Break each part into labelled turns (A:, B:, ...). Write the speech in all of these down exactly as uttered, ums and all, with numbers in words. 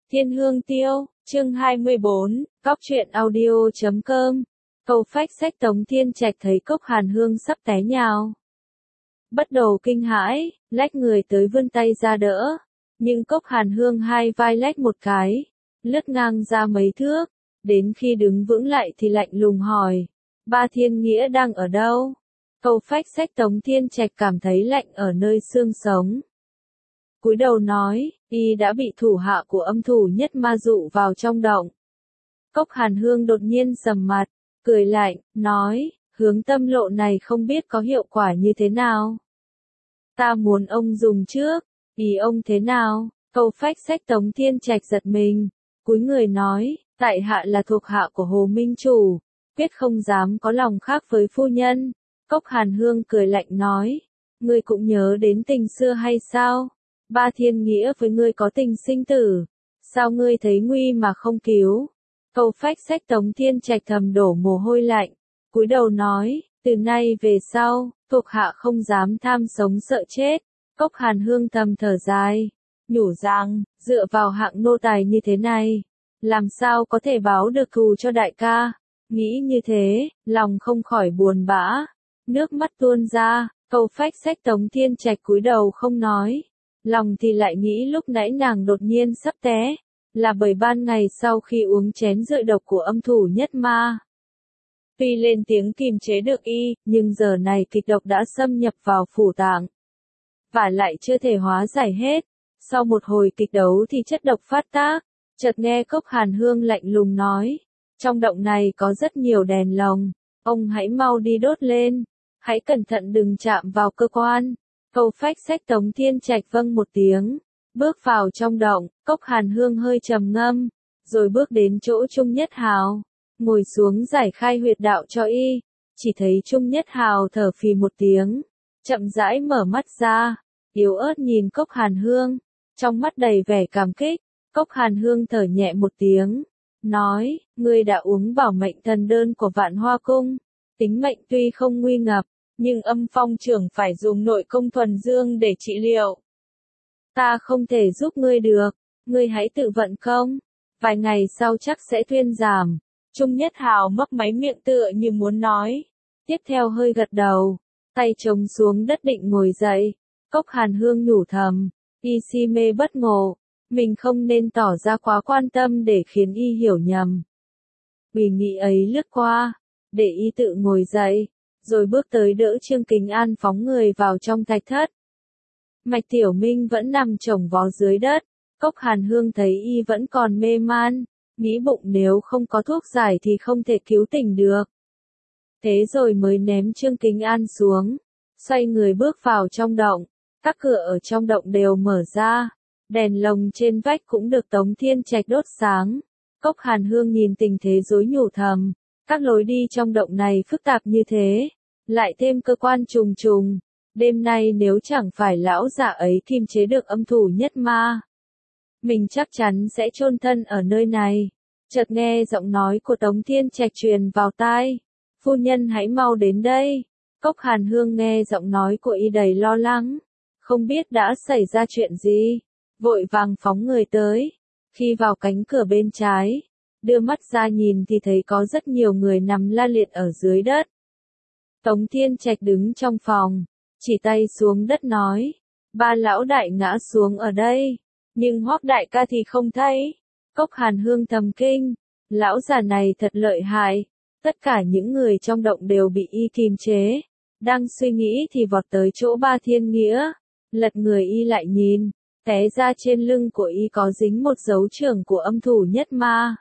A: Thiên Hương Tiêu, chương hai mươi bốn, cóc truyện audio chấm com. Câu phách sách Tống Thiên Trạch thấy Cốc Hàn Hương sắp té nhào. Bắt đầu kinh hãi, lách người tới vươn tay ra đỡ. Nhưng Cốc Hàn Hương hai vai lách một cái, lướt ngang ra mấy thước. Đến khi đứng vững lại thì lạnh lùng hỏi, Ba Thiên Nghĩa đang ở đâu? Câu phách sách Tống Thiên Trạch cảm thấy lạnh ở nơi xương sống. Cúi đầu nói, y đã bị thủ hạ của âm thủ nhất ma dụ vào trong động. Cốc Hàn Hương đột nhiên sầm mặt, cười lạnh, nói, hướng tâm lộ này không biết có hiệu quả như thế nào. Ta muốn ông dùng trước, ý ông thế nào? Câu phách sách Tống Thiên Trạch giật mình, cúi người nói, tại hạ là thuộc hạ của Hồ Minh Chủ, quyết không dám có lòng khác với phu nhân. Cốc Hàn Hương cười lạnh nói, ngươi cũng nhớ đến tình xưa hay sao? Ba Thiên Nghĩa với ngươi có tình sinh tử, sao ngươi thấy nguy mà không cứu? Câu phách sách Tống Thiên Trạch thầm đổ mồ hôi lạnh, cúi đầu nói, từ nay về sau, thuộc hạ không dám tham sống sợ chết. Cốc Hàn Hương thầm thở dài, nhủ rằng, dựa vào hạng nô tài như thế này, làm sao có thể báo được thù cho đại ca? Nghĩ như thế, lòng không khỏi buồn bã, nước mắt tuôn ra. Câu phách sách Tống Thiên Trạch cúi đầu không nói. Lòng thì lại nghĩ lúc nãy nàng đột nhiên sắp té, là bởi ban ngày sau khi uống chén rượu độc của âm thủ nhất ma. Tuy lên tiếng kìm chế được y, nhưng giờ này kịch độc đã xâm nhập vào phủ tạng. Và lại chưa thể hóa giải hết, sau một hồi kịch đấu thì chất độc phát tác, chợt nghe Cốc Hàn Hương lạnh lùng nói, trong động này có rất nhiều đèn lồng, ông hãy mau đi đốt lên, hãy cẩn thận đừng chạm vào cơ quan. Câu phách sách Tống Thiên Trạch vâng một tiếng, bước vào trong động. Cốc Hàn Hương hơi trầm ngâm, rồi bước đến chỗ Trung Nhất Hào, ngồi xuống giải khai huyệt đạo cho y. Chỉ thấy Trung Nhất Hào thở phì một tiếng, chậm rãi mở mắt ra, yếu ớt nhìn Cốc Hàn Hương, trong mắt đầy vẻ cảm kích. Cốc Hàn Hương thở nhẹ một tiếng, nói, ngươi đã uống bảo mệnh thần đơn của Vạn Hoa Cung, tính mệnh tuy không nguy ngập, nhưng âm phong trưởng phải dùng nội công thuần dương để trị liệu. Ta không thể giúp ngươi được, ngươi hãy tự vận công, vài ngày sau chắc sẽ thuyên giảm. Trung Nhất Hào mấp máy miệng tựa như muốn nói, tiếp theo hơi gật đầu, tay chống xuống đất định ngồi dậy. Cốc Hàn Hương nhủ thầm, y si mê bất ngộ, mình không nên tỏ ra quá quan tâm để khiến y hiểu nhầm. Vì nghĩ ấy lướt qua, để y tự ngồi dậy, rồi bước tới đỡ Trương Kính An phóng người vào trong thạch thất. Mạch Tiểu Minh vẫn nằm chồng vó dưới đất, Cốc Hàn Hương thấy y vẫn còn mê man, nghĩ bụng nếu không có thuốc giải thì không thể cứu tỉnh được. Thế rồi mới ném Trương Kính An xuống, xoay người bước vào trong động. Các cửa ở trong động đều mở ra, đèn lồng trên vách cũng được Tống Thiên Trạch đốt sáng. Cốc Hàn Hương nhìn tình thế rối nhủ thầm, các lối đi trong động này phức tạp như thế, lại thêm cơ quan trùng trùng, đêm nay nếu chẳng phải lão già ấy kiềm chế được âm thủ nhất ma, mình chắc chắn sẽ chôn thân ở nơi này. Chợt nghe giọng nói của Tống Thiên Trạch truyền vào tai, phu nhân hãy mau đến đây. Cốc Hàn Hương nghe giọng nói của y đầy lo lắng, không biết đã xảy ra chuyện gì, vội vàng phóng người tới. Khi vào cánh cửa bên trái, đưa mắt ra nhìn thì thấy có rất nhiều người nằm la liệt ở dưới đất. Tống Thiên Trạch đứng trong phòng, chỉ tay xuống đất nói, ba lão đại ngã xuống ở đây, nhưng Hoắc đại ca thì không thấy. Cốc Hàn Hương thầm kinh, lão già này thật lợi hại. Tất cả những người trong động đều bị y kìm chế, đang suy nghĩ thì vọt tới chỗ Ba Thiên Nghĩa, lật người y lại nhìn, té ra trên lưng của y có dính một dấu chưởng của âm thủ nhất ma.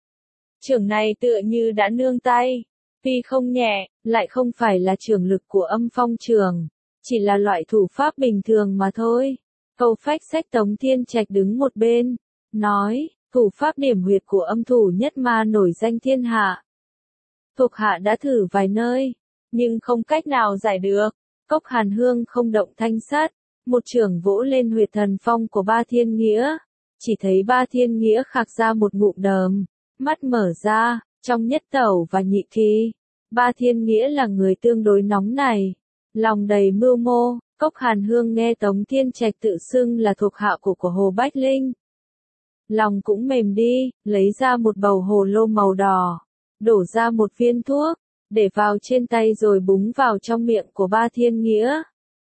A: Chưởng này tựa như đã nương tay, tuy không nhẹ, lại không phải là chưởng lực của âm phong chưởng, chỉ là loại thủ pháp bình thường mà thôi. Câu phách sách Tống Thiên Trạch đứng một bên, nói, thủ pháp điểm huyệt của âm thủ nhất ma nổi danh thiên hạ. Thuộc hạ đã thử vài nơi, nhưng không cách nào giải được. Cốc Hàn Hương không động thanh sắt, một chưởng vỗ lên huyệt thần phong của Ba Thiên Nghĩa, chỉ thấy Ba Thiên Nghĩa khạc ra một ngụm đờm, mắt mở ra. Trong nhất tẩu và nhị kỳ, Ba Thiên Nghĩa là người tương đối nóng này, lòng đầy mưu mô. Cốc Hàn Hương nghe Tống Thiên Trạch tự xưng là thuộc hạ của của Hồ Bách Linh, lòng cũng mềm đi, lấy ra một bầu hồ lô màu đỏ, đổ ra một viên thuốc, để vào trên tay rồi búng vào trong miệng của Ba Thiên Nghĩa.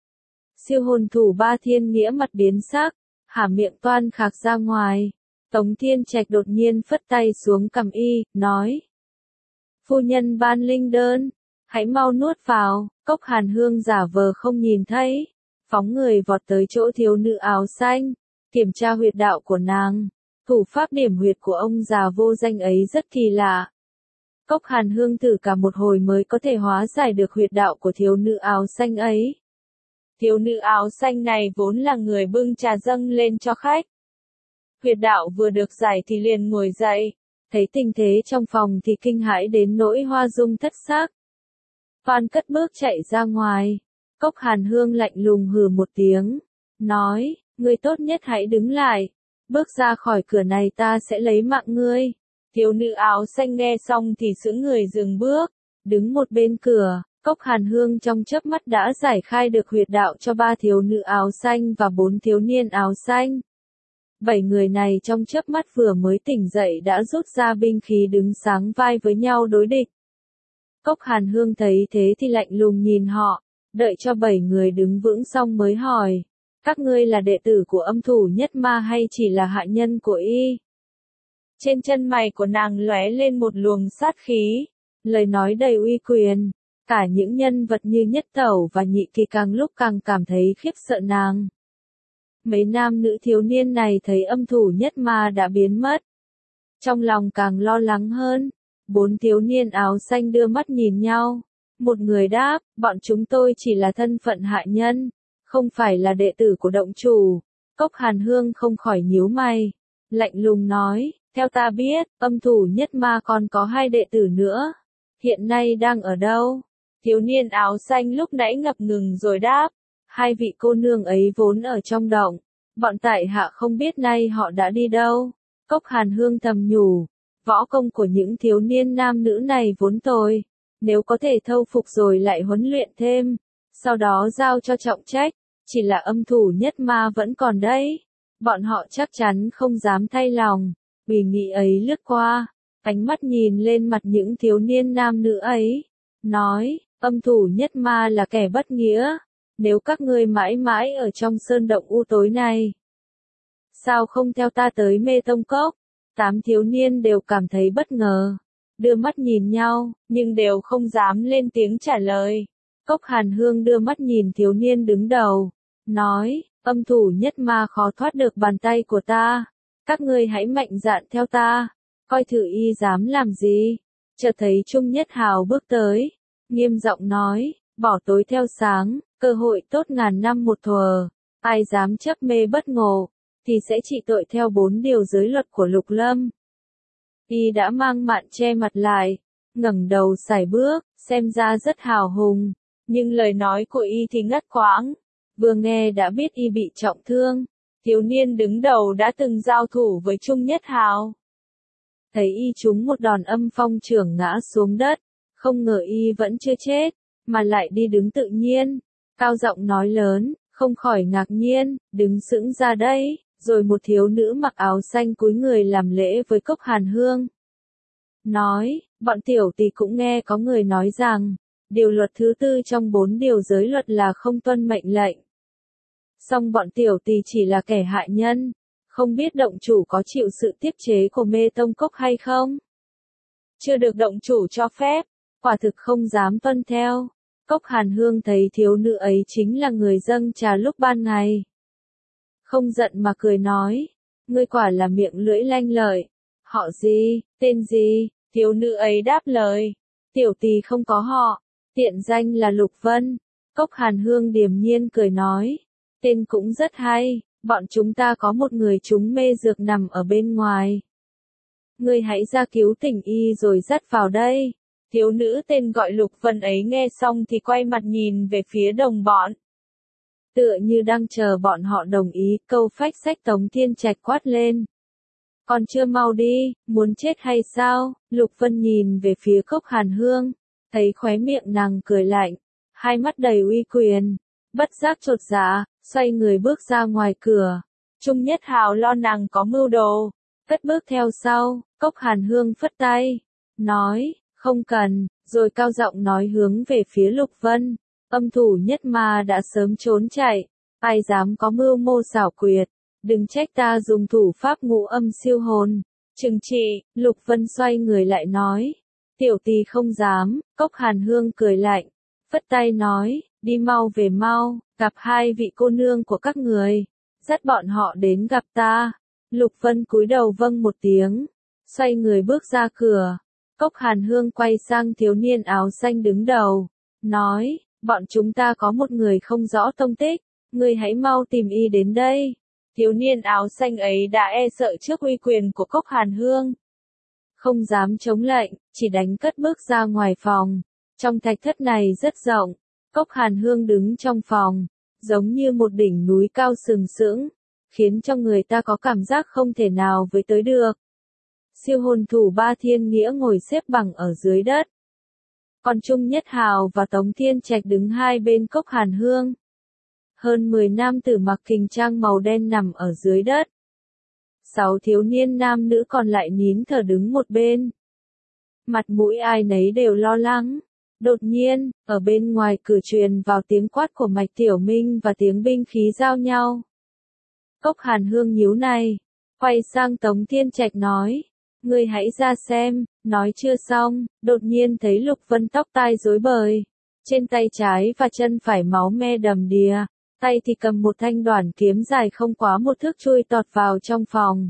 A: Siêu hồn thủ Ba Thiên Nghĩa mặt biến sắc, há miệng toan khạc ra ngoài. Tống Thiên Trạch đột nhiên phất tay xuống cầm y, nói: Phu nhân ban linh đơn, hãy mau nuốt vào. Cốc Hàn Hương giả vờ không nhìn thấy, phóng người vọt tới chỗ thiếu nữ áo xanh, kiểm tra huyệt đạo của nàng. Thủ pháp điểm huyệt của ông già vô danh ấy rất kỳ lạ. Cốc Hàn Hương thử cả một hồi mới có thể hóa giải được huyệt đạo của thiếu nữ áo xanh ấy. Thiếu nữ áo xanh này vốn là người bưng trà dâng lên cho khách. Huyệt đạo vừa được giải thì liền ngồi dậy, thấy tình thế trong phòng thì kinh hãi đến nỗi hoa dung thất sắc. Toan cất bước chạy ra ngoài. Cốc Hàn Hương lạnh lùng hừ một tiếng, nói: Ngươi tốt nhất hãy đứng lại, bước ra khỏi cửa này ta sẽ lấy mạng ngươi. Thiếu nữ áo xanh nghe xong thì sững người dừng bước, đứng một bên cửa. Cốc Hàn Hương trong chớp mắt đã giải khai được huyệt đạo cho ba thiếu nữ áo xanh và bốn thiếu niên áo xanh. Bảy người này trong chớp mắt vừa mới tỉnh dậy đã rút ra binh khí đứng sáng vai với nhau đối địch. Cốc Hàn Hương thấy thế thì lạnh lùng nhìn họ, đợi cho bảy người đứng vững xong mới hỏi: Các ngươi là đệ tử của âm thủ nhất ma hay chỉ là hạ nhân của y? Trên chân mày của nàng lóe lên một luồng sát khí, lời nói đầy uy quyền. Cả những nhân vật như Nhất Tẩu và Nhị Kỳ càng lúc càng cảm thấy khiếp sợ nàng. Mấy nam nữ thiếu niên này thấy âm thủ nhất ma đã biến mất, trong lòng càng lo lắng hơn. Bốn thiếu niên áo xanh đưa mắt nhìn nhau. Một người đáp: Bọn chúng tôi chỉ là thân phận hạ nhân, không phải là đệ tử của động chủ. Cốc Hàn Hương không khỏi nhíu mày, lạnh lùng nói: Theo ta biết, âm thủ nhất ma còn có hai đệ tử nữa. Hiện nay đang ở đâu? Thiếu niên áo xanh lúc nãy ngập ngừng rồi đáp: Hai vị cô nương ấy vốn ở trong động, bọn tại hạ không biết nay họ đã đi đâu. Cốc Hàn Hương thầm nhủ, võ công của những thiếu niên nam nữ này vốn tồi, nếu có thể thâu phục rồi lại huấn luyện thêm, sau đó giao cho trọng trách, chỉ là âm thủ nhất ma vẫn còn đấy, bọn họ chắc chắn không dám thay lòng. Ủy nghĩ ấy lướt qua, ánh mắt nhìn lên mặt những thiếu niên nam nữ ấy, nói: Âm thủ nhất ma là kẻ bất nghĩa, nếu các ngươi mãi mãi ở trong sơn động u tối này, sao không theo ta tới Mê Tông Cốc? Tám thiếu niên đều cảm thấy bất ngờ, đưa mắt nhìn nhau, nhưng đều không dám lên tiếng trả lời. Cốc Hàn Hương đưa mắt nhìn thiếu niên đứng đầu, nói: Âm thủ nhất ma khó thoát được bàn tay của ta, các ngươi hãy mạnh dạn theo ta, coi thử y dám làm gì. Chợt thấy Trung Nhất Hào bước tới, nghiêm giọng nói: Bỏ tối theo sáng, cơ hội tốt ngàn năm một thuở, ai dám chấp mê bất ngộ, thì sẽ trị tội theo bốn điều giới luật của Lục Lâm. Y đã mang mạn che mặt lại, ngẩng đầu sải bước, xem ra rất hào hùng, nhưng lời nói của y thì ngắt quãng. Vừa nghe đã biết y bị trọng thương. Thiếu niên đứng đầu đã từng giao thủ với Trung Nhất Hào. Thấy y trúng một đòn âm phong trưởng ngã xuống đất, không ngờ y vẫn chưa chết, mà lại đi đứng tự nhiên, cao giọng nói lớn, không khỏi ngạc nhiên, đứng sững ra đây. Rồi một thiếu nữ mặc áo xanh cúi người làm lễ với Cốc Hàn Hương. Nói: Bọn tiểu tỷ cũng nghe có người nói rằng, điều luật thứ tư trong bốn điều giới luật là không tuân mệnh lệnh. Song bọn tiểu tỷ chỉ là kẻ hạ nhân, không biết động chủ có chịu sự tiết chế của Mê Tông Cốc hay không? Chưa được động chủ cho phép, quả thực không dám tuân theo. Cốc Hàn Hương thấy thiếu nữ ấy chính là người dâng trà lúc ban ngày, không giận mà cười nói: Ngươi quả là miệng lưỡi lanh lợi. Họ gì, tên gì? Thiếu nữ ấy đáp lời: Tiểu tỳ không có họ, tiện danh là Lục Vân. Cốc Hàn Hương điềm nhiên cười nói: Tên cũng rất hay, bọn chúng ta có một người trúng mê dược nằm ở bên ngoài. Ngươi hãy ra cứu tỉnh y rồi dắt vào đây. Thiếu nữ tên gọi Lục Vân ấy nghe xong thì quay mặt nhìn về phía đồng bọn, tựa như đang chờ bọn họ đồng ý. Câu phách sách Tống Thiên Trạch quát lên: Còn chưa mau đi, muốn chết hay sao? Lục Vân nhìn về phía Cốc Hàn Hương, thấy khóe miệng nàng cười lạnh, hai mắt đầy uy quyền, bất giác chột dạ, xoay người bước ra ngoài cửa. Trung Nhất Hào lo nàng có mưu đồ, cất bước theo sau, Cốc Hàn Hương phất tay, nói, không cần, rồi cao giọng nói hướng về phía Lục Vân, âm thủ nhất ma đã sớm trốn chạy, ai dám có mưu mô xảo quyệt, đừng trách ta dùng thủ pháp ngũ âm siêu hồn, trừng trị. Lục Vân xoay người lại nói, tiểu tỳ không dám. Cốc Hàn Hương cười lạnh, phất tay nói, đi mau về mau, gặp hai vị cô nương của các người, dắt bọn họ đến gặp ta. Lục Vân cúi đầu vâng một tiếng, xoay người bước ra cửa. Cốc Hàn Hương quay sang thiếu niên áo xanh đứng đầu, nói, bọn chúng ta có một người không rõ tông tích, ngươi hãy mau tìm y đến đây. Thiếu niên áo xanh ấy đã e sợ trước uy quyền của Cốc Hàn Hương, không dám chống lệnh, chỉ đánh cất bước ra ngoài phòng. Trong thạch thất này rất rộng, Cốc Hàn Hương đứng trong phòng, giống như một đỉnh núi cao sừng sững, khiến cho người ta có cảm giác không thể nào với tới được. Siêu hồn thủ Ba Thiên Nghĩa ngồi xếp bằng ở dưới đất, còn Trung Nhất Hào và Tống Thiên Trạch đứng hai bên Cốc Hàn Hương. Hơn mười nam tử mặc kình trang màu đen nằm ở dưới đất. Sáu thiếu niên nam nữ còn lại nín thở đứng một bên. Mặt mũi ai nấy đều lo lắng. Đột nhiên, ở bên ngoài cửa truyền vào tiếng quát của Mạch Tiểu Minh và tiếng binh khí giao nhau. Cốc Hàn Hương nhíu này, quay sang Tống Thiên Trạch nói, ngươi hãy ra xem. Nói chưa xong, đột nhiên thấy Lục Vân tóc tai rối bời, trên tay trái và chân phải máu me đầm đìa, tay thì cầm một thanh đoản kiếm dài không quá một thước chui tọt vào trong phòng.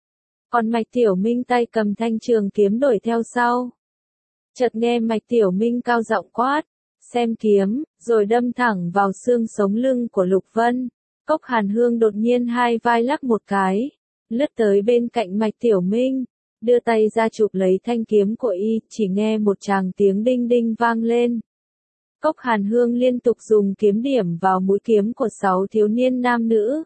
A: Còn Mạch Tiểu Minh tay cầm thanh trường kiếm đuổi theo sau. Chợt nghe Mạch Tiểu Minh cao giọng quát, xem kiếm, rồi đâm thẳng vào xương sống lưng của Lục Vân. Cốc Hàn Hương đột nhiên hai vai lắc một cái, lướt tới bên cạnh Mạch Tiểu Minh, đưa tay ra chụp lấy thanh kiếm của y, chỉ nghe một tràng tiếng đinh đinh vang lên. Cốc Hàn Hương liên tục dùng kiếm điểm vào mũi kiếm của sáu thiếu niên nam nữ,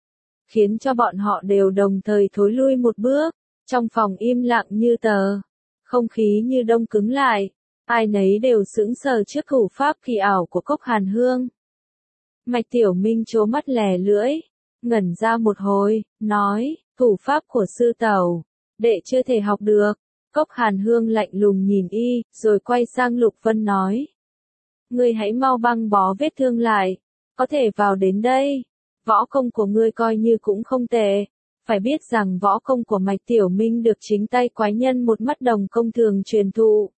A: khiến cho bọn họ đều đồng thời thối lui một bước. Trong phòng im lặng như tờ, không khí như đông cứng lại, ai nấy đều sững sờ trước thủ pháp kỳ ảo của Cốc Hàn Hương. Mạch Tiểu Minh trố mắt lè lưỡi, ngẩn ra một hồi, nói, thủ pháp của sư tẩu, đệ chưa thể học được. Cốc Hàn Hương lạnh lùng nhìn y, rồi quay sang Lục Vân nói, ngươi hãy mau băng bó vết thương lại, có thể vào đến đây. Võ công của ngươi coi như cũng không tệ, phải biết rằng võ công của Mạch Tiểu Minh được chính tay quái nhân một mắt đồng công thường truyền thụ,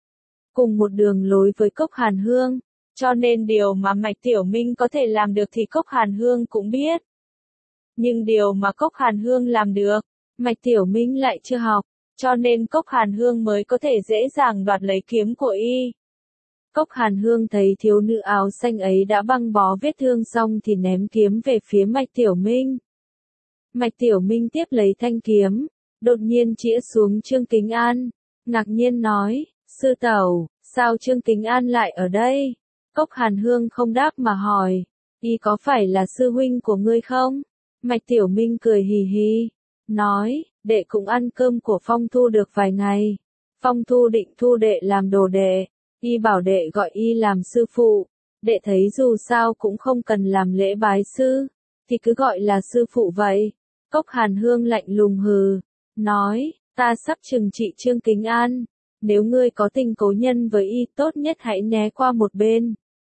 A: cùng một đường lối với Cốc Hàn Hương, cho nên điều mà Mạch Tiểu Minh có thể làm được thì Cốc Hàn Hương cũng biết. Nhưng điều mà Cốc Hàn Hương làm được, Mạch Tiểu Minh lại chưa học, cho nên Cốc Hàn Hương mới có thể dễ dàng đoạt lấy kiếm của y. Cốc Hàn Hương thấy thiếu nữ áo xanh ấy đã băng bó vết thương xong thì ném kiếm về phía Mạch Tiểu Minh. Mạch Tiểu Minh tiếp lấy thanh kiếm, đột nhiên chĩa xuống Trương Kính An, ngạc nhiên nói, sư tẩu, sao Trương Kính An lại ở đây? Cốc Hàn Hương không đáp mà hỏi, y có phải là sư huynh của ngươi không? Mạch Tiểu Minh cười hì hì, nói, đệ cũng ăn cơm của Phong Thu được vài ngày. Phong Thu định thu đệ làm đồ đệ, y bảo đệ gọi y làm sư phụ, đệ thấy dù sao cũng không cần làm lễ bái sư, thì cứ gọi là sư phụ vậy. Cốc Hàn Hương lạnh lùng hừ, nói, ta sắp trừng trị Trương Kính An, nếu ngươi có tình cố nhân với y tốt nhất hãy né qua một bên.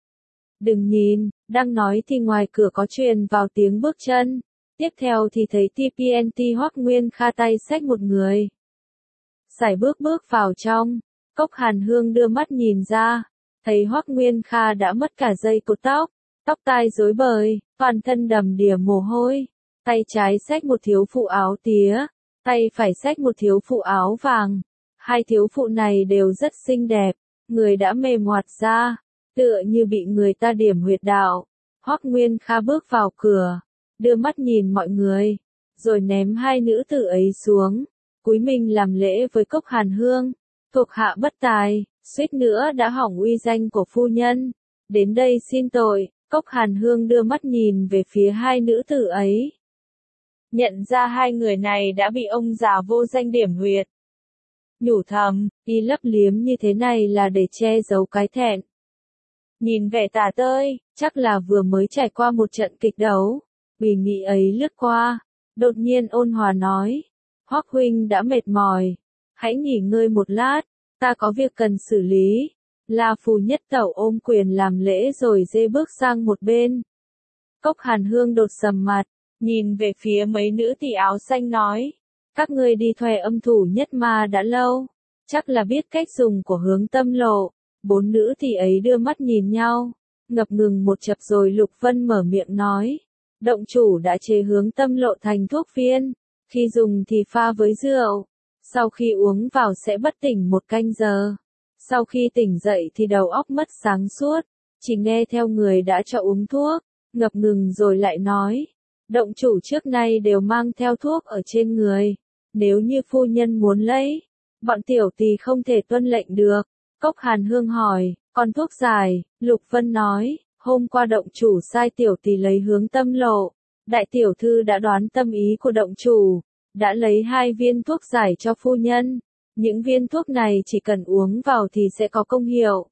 A: Đừng nhìn, đang nói thì ngoài cửa có truyền vào tiếng bước chân, tiếp theo thì thấy tê pê en tê Hoắc Nguyên Kha tay xách một người. Sải bước bước vào trong, Cốc Hàn Hương đưa mắt nhìn ra, thấy Hoắc Nguyên Kha đã mất cả dây cột tóc, tóc tai rối bời, toàn thân đầm đìa mồ hôi, tay trái xách một thiếu phụ áo tía, tay phải xách một thiếu phụ áo vàng. Hai thiếu phụ này đều rất xinh đẹp, người đã mềm hoạt ra, tựa như bị người ta điểm huyệt đạo. Hoắc Nguyên Kha bước vào cửa, đưa mắt nhìn mọi người, rồi ném hai nữ tử ấy xuống, cúi mình làm lễ với Cốc Hàn Hương, thuộc hạ bất tài, suýt nữa đã hỏng uy danh của phu nhân, đến đây xin tội. Cốc Hàn Hương đưa mắt nhìn về phía hai nữ tử ấy, nhận ra hai người này đã bị ông già vô danh điểm huyệt. Nhủ thầm, y lấp liếm như thế này là để che giấu cái thẹn. Nhìn vẻ tả tơi, chắc là vừa mới trải qua một trận kịch đấu. Ủy nghị ấy lướt qua, đột nhiên ôn hòa nói, Hoắc huynh đã mệt mỏi, hãy nghỉ ngơi một lát, ta có việc cần xử lý. La Phù nhất tẩu ôm quyền làm lễ rồi dê bước sang một bên. Cốc Hàn Hương đột sầm mặt, nhìn về phía mấy nữ tỳ áo xanh nói, các ngươi đi thuê âm thủ nhất ma đã lâu, chắc là biết cách dùng của Hướng Tâm Lộ. Bốn nữ tỳ ấy đưa mắt nhìn nhau, ngập ngừng một chập rồi Lục Vân mở miệng nói, động chủ đã chế Hướng Tâm Lộ thành thuốc viên, khi dùng thì pha với rượu, sau khi uống vào sẽ bất tỉnh một canh giờ. Sau khi tỉnh dậy thì đầu óc mất sáng suốt, chỉ nghe theo người đã cho uống thuốc, ngập ngừng rồi lại nói, động chủ trước nay đều mang theo thuốc ở trên người, nếu như phu nhân muốn lấy, bọn tiểu tỳ không thể tuân lệnh được. Cốc Hàn Hương hỏi, còn thuốc giải, Lục Vân nói, hôm qua động chủ sai tiểu tỳ lấy Hướng Tâm Lộ, đại tiểu thư đã đoán tâm ý của động chủ, đã lấy hai viên thuốc giải cho phu nhân. Những viên thuốc này chỉ cần uống vào thì sẽ có công hiệu.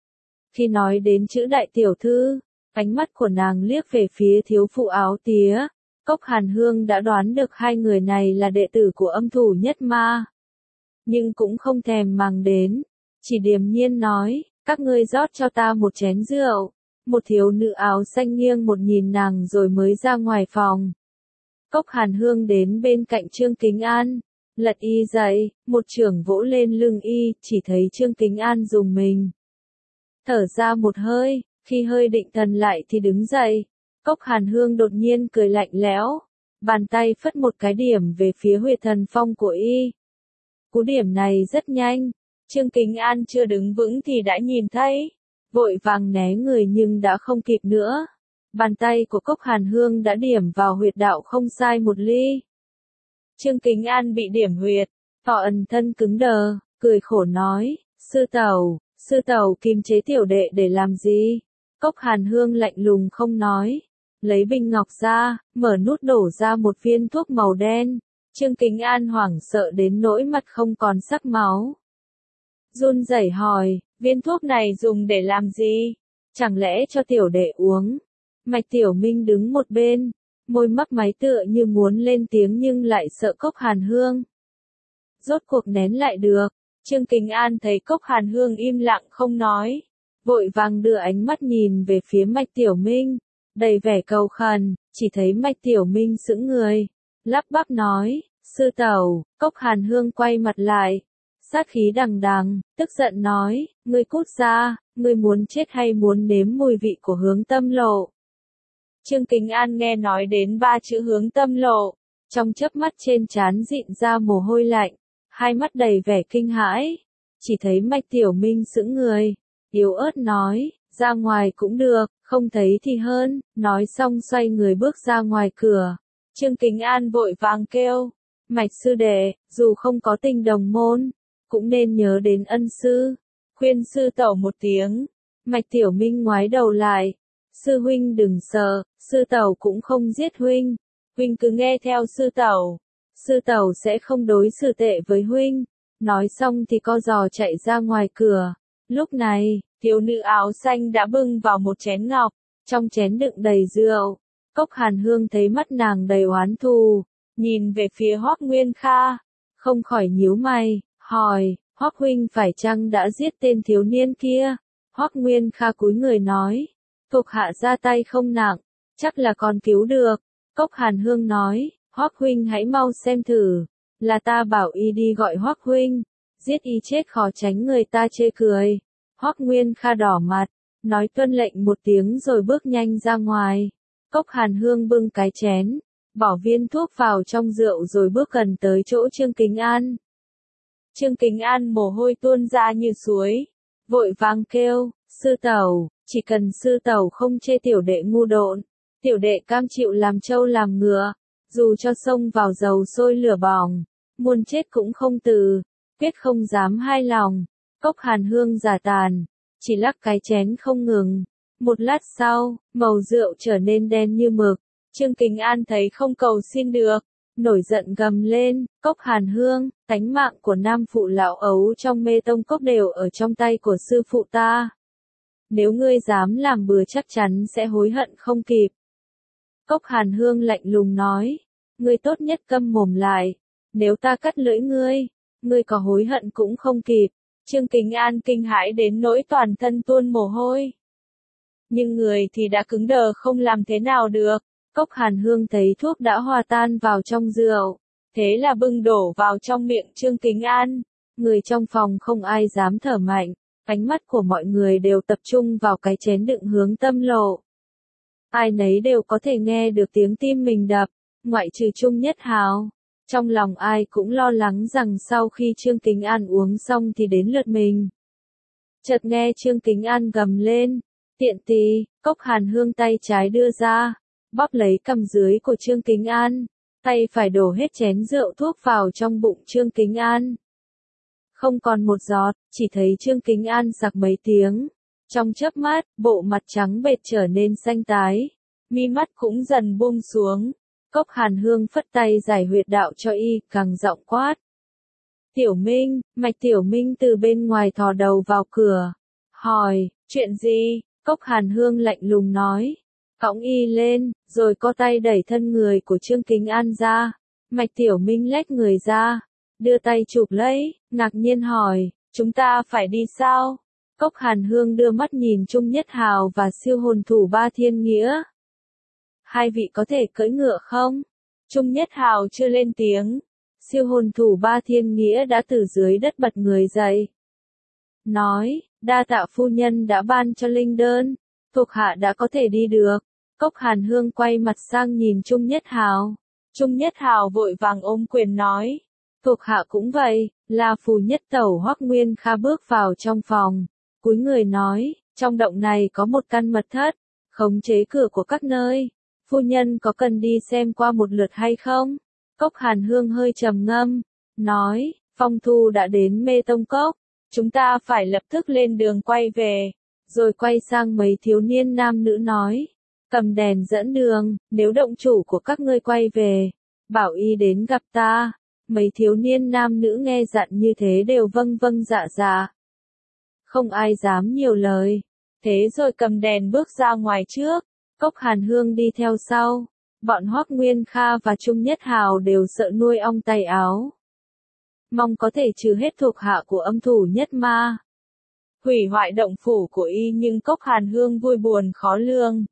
A: Khi nói đến chữ đại tiểu thư, ánh mắt của nàng liếc về phía thiếu phụ áo tía. Cốc Hàn Hương đã đoán được hai người này là đệ tử của âm thủ nhất ma. Nhưng cũng không thèm màng đến, chỉ điềm nhiên nói, các ngươi rót cho ta một chén rượu. Một thiếu nữ áo xanh nghiêng một nhìn nàng rồi mới ra ngoài phòng. Cốc Hàn Hương đến bên cạnh Trương Kính An. Lật y dậy, một chưởng vỗ lên lưng y, chỉ thấy Trương Kính An dùng mình. Thở ra một hơi, khi hơi định thần lại thì đứng dậy. Cốc Hàn Hương đột nhiên cười lạnh lẽo, bàn tay phất một cái điểm về phía huyệt thần phong của y. Cú điểm này rất nhanh, Trương Kính An chưa đứng vững thì đã nhìn thấy, vội vàng né người nhưng đã không kịp nữa. Bàn tay của Cốc Hàn Hương đã điểm vào huyệt đạo không sai một ly. Trương Kính An bị điểm huyệt, thọ ẩn thân cứng đờ, cười khổ nói, sư tẩu, sư tẩu kiềm chế tiểu đệ để làm gì? Cốc Hàn Hương lạnh lùng không nói, lấy bình ngọc ra, mở nút đổ ra một viên thuốc màu đen. Trương Kính An hoảng sợ đến nỗi mặt không còn sắc máu. Run rẩy hỏi, viên thuốc này dùng để làm gì? Chẳng lẽ cho tiểu đệ uống? Mạch Tiểu Minh đứng một bên, môi mấp máy tựa như muốn lên tiếng nhưng lại sợ Cốc Hàn Hương. Rốt cuộc nén lại được, Trương Kính An thấy Cốc Hàn Hương im lặng không nói, vội vàng đưa ánh mắt nhìn về phía Mạch Tiểu Minh, đầy vẻ cầu khẩn, chỉ thấy Mạch Tiểu Minh sững người, lắp bắp nói, sư tẩu. Cốc Hàn Hương quay mặt lại, sát khí đằng đằng, tức giận nói, ngươi cút ra, ngươi muốn chết hay muốn nếm mùi vị của Hướng Tâm Lộ? Trương Kính An nghe nói đến ba chữ Hướng Tâm Lộ, trong chớp mắt trên trán dịn ra mồ hôi lạnh, hai mắt đầy vẻ kinh hãi, chỉ thấy Mạch Tiểu Minh sững người, yếu ớt nói, ra ngoài cũng được, không thấy thì hơn, nói xong xoay người bước ra ngoài cửa. Trương Kính An vội vàng kêu, Mạch sư đệ, dù không có tình đồng môn, cũng nên nhớ đến ân sư, khuyên sư tẩu một tiếng. Mạch Tiểu Minh ngoái đầu lại, sư huynh đừng sợ, sư tẩu cũng không giết huynh, huynh cứ nghe theo sư tẩu, sư tẩu sẽ không đối xử tệ với huynh. Nói xong thì co giò chạy ra ngoài cửa. Lúc này, thiếu nữ áo xanh đã bưng vào một chén ngọc, trong chén đựng đầy rượu. Cốc Hàn Hương thấy mắt nàng đầy oán thù, nhìn về phía Hoắc Nguyên Kha, không khỏi nhíu mày, hỏi, Hoắc huynh phải chăng đã giết tên thiếu niên kia? Hoắc Nguyên Kha cúi người nói, thuộc hạ ra tay không nặng, chắc là còn cứu được. Cốc Hàn Hương nói, Hoắc huynh hãy mau xem thử, là ta bảo y đi gọi Hoắc huynh, giết y chết khó tránh người ta chê cười. Hoắc Nguyên Kha đỏ mặt, nói tuân lệnh một tiếng rồi bước nhanh ra ngoài. Cốc Hàn Hương bưng cái chén, bỏ viên thuốc vào trong rượu rồi bước gần tới chỗ Trương Kính An. Trương Kính An mồ hôi tuôn ra như suối, vội vàng kêu, sư tẩu, chỉ cần sư tẩu không chê tiểu đệ ngu độn, tiểu đệ cam chịu làm trâu làm ngựa, dù cho xông vào dầu sôi lửa bỏng, muôn chết cũng không từ, quyết không dám hai lòng. Cốc Hàn Hương giả tàn, chỉ lắc cái chén không ngừng. Một lát sau, màu rượu trở nên đen như mực. Trương Kính An thấy không cầu xin được, nổi giận gầm lên, Cốc Hàn Hương, tánh mạng của nam phụ lão ấu trong Mê Tông Cốc đều ở trong tay của sư phụ ta. Nếu ngươi dám làm bừa chắc chắn sẽ hối hận không kịp. Cốc Hàn Hương lạnh lùng nói, ngươi tốt nhất câm mồm lại, nếu ta cắt lưỡi ngươi, ngươi có hối hận cũng không kịp. Trương Kính An kinh hãi đến nỗi toàn thân tuôn mồ hôi. Nhưng người thì đã cứng đờ không làm thế nào được. Cốc Hàn Hương thấy thuốc đã hòa tan vào trong rượu, thế là bưng đổ vào trong miệng Trương Kính An. Người trong phòng không ai dám thở mạnh, ánh mắt của mọi người đều tập trung vào cái chén đựng hướng tâm lộ. Ai nấy đều có thể nghe được tiếng tim mình đập, ngoại trừ Trung Nhất Hào. Trong lòng ai cũng lo lắng rằng sau khi Trương Kính An uống xong thì đến lượt mình. Chợt nghe Trương Kính An gầm lên, tiện tì. Cốc Hàn Hương tay trái đưa ra, bóp lấy cằm dưới của Trương Kính An, tay phải đổ hết chén rượu thuốc vào trong bụng Trương Kính An. Không còn một giọt, chỉ thấy Trương Kính An sặc mấy tiếng. Trong chớp mắt, bộ mặt trắng bệch trở nên xanh tái, mi mắt cũng dần buông xuống. Cốc Hàn Hương phất tay giải huyệt đạo cho y, càng giọng quát. Tiểu Minh. Mạch Tiểu Minh từ bên ngoài thò đầu vào cửa, hỏi, chuyện gì? Cốc Hàn Hương lạnh lùng nói, cõng y lên, rồi co tay đẩy thân người của Trương Kính An ra. Mạch Tiểu Minh lách người ra, đưa tay chụp lấy, ngạc nhiên hỏi, chúng ta phải đi sao? Cốc Hàn Hương đưa mắt nhìn Trung Nhất Hào và siêu hồn thủ Ba Thiên Nghĩa. Hai vị có thể cưỡi ngựa không? Trung Nhất Hào chưa lên tiếng, siêu hồn thủ Ba Thiên Nghĩa đã từ dưới đất bật người dậy. Nói, đa tạ phu nhân đã ban cho linh đơn, thuộc hạ đã có thể đi được. Cốc Hàn Hương quay mặt sang nhìn Trung Nhất Hào. Trung Nhất Hào vội vàng ôm quyền nói, thuộc hạ cũng vậy. La Phù Nhất Tẩu Hoắc Nguyên Kha bước vào trong phòng, cúi người nói, trong động này có một căn mật thất, khống chế cửa của các nơi. Phu nhân có cần đi xem qua một lượt hay không? Cốc Hàn Hương hơi trầm ngâm, nói, Phong Thu đã đến Mê Tông Cốc, chúng ta phải lập tức lên đường quay về. Rồi quay sang mấy thiếu niên nam nữ nói, cầm đèn dẫn đường, nếu động chủ của các ngươi quay về, bảo y đến gặp ta. Mấy thiếu niên nam nữ nghe dặn như thế đều vâng vâng dạ dạ. Không ai dám nhiều lời. Thế rồi cầm đèn bước ra ngoài trước. Cốc Hàn Hương đi theo sau. Bọn Hoắc Nguyên Kha và Trung Nhất Hào đều sợ nuôi ong tay áo. Mong có thể trừ hết thuộc hạ của âm thủ Nhất Ma. Hủy hoại động phủ của y, nhưng Cốc Hàn Hương vui buồn khó lường.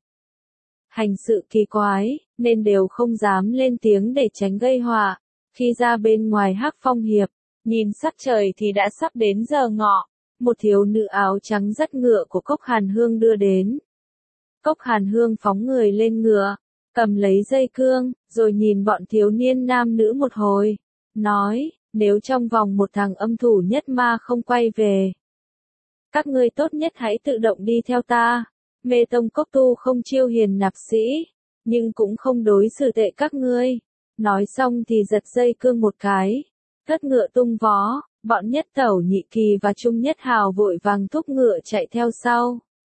A: Hành sự kỳ quái, nên đều không dám lên tiếng để tránh gây họa. Khi ra bên ngoài Hắc Phong Hiệp, nhìn sắc trời thì đã sắp đến giờ ngọ. Một thiếu nữ áo trắng dắt ngựa của Cốc Hàn Hương đưa đến. Cốc Hàn Hương phóng người lên ngựa, cầm lấy dây cương, rồi nhìn bọn thiếu niên nam nữ một hồi, nói, nếu trong vòng một tháng âm thủ Nhất Ma không quay về, các ngươi tốt nhất hãy tự động đi theo ta. Mê Tông Cốc tu không chiêu hiền nạp sĩ, nhưng cũng không đối xử tệ các ngươi. Nói xong thì giật dây cương một cái, thất ngựa tung vó, bọn Nhất Tẩu Nhị Kỳ và Trung Nhất Hào vội vàng thúc ngựa chạy theo sau.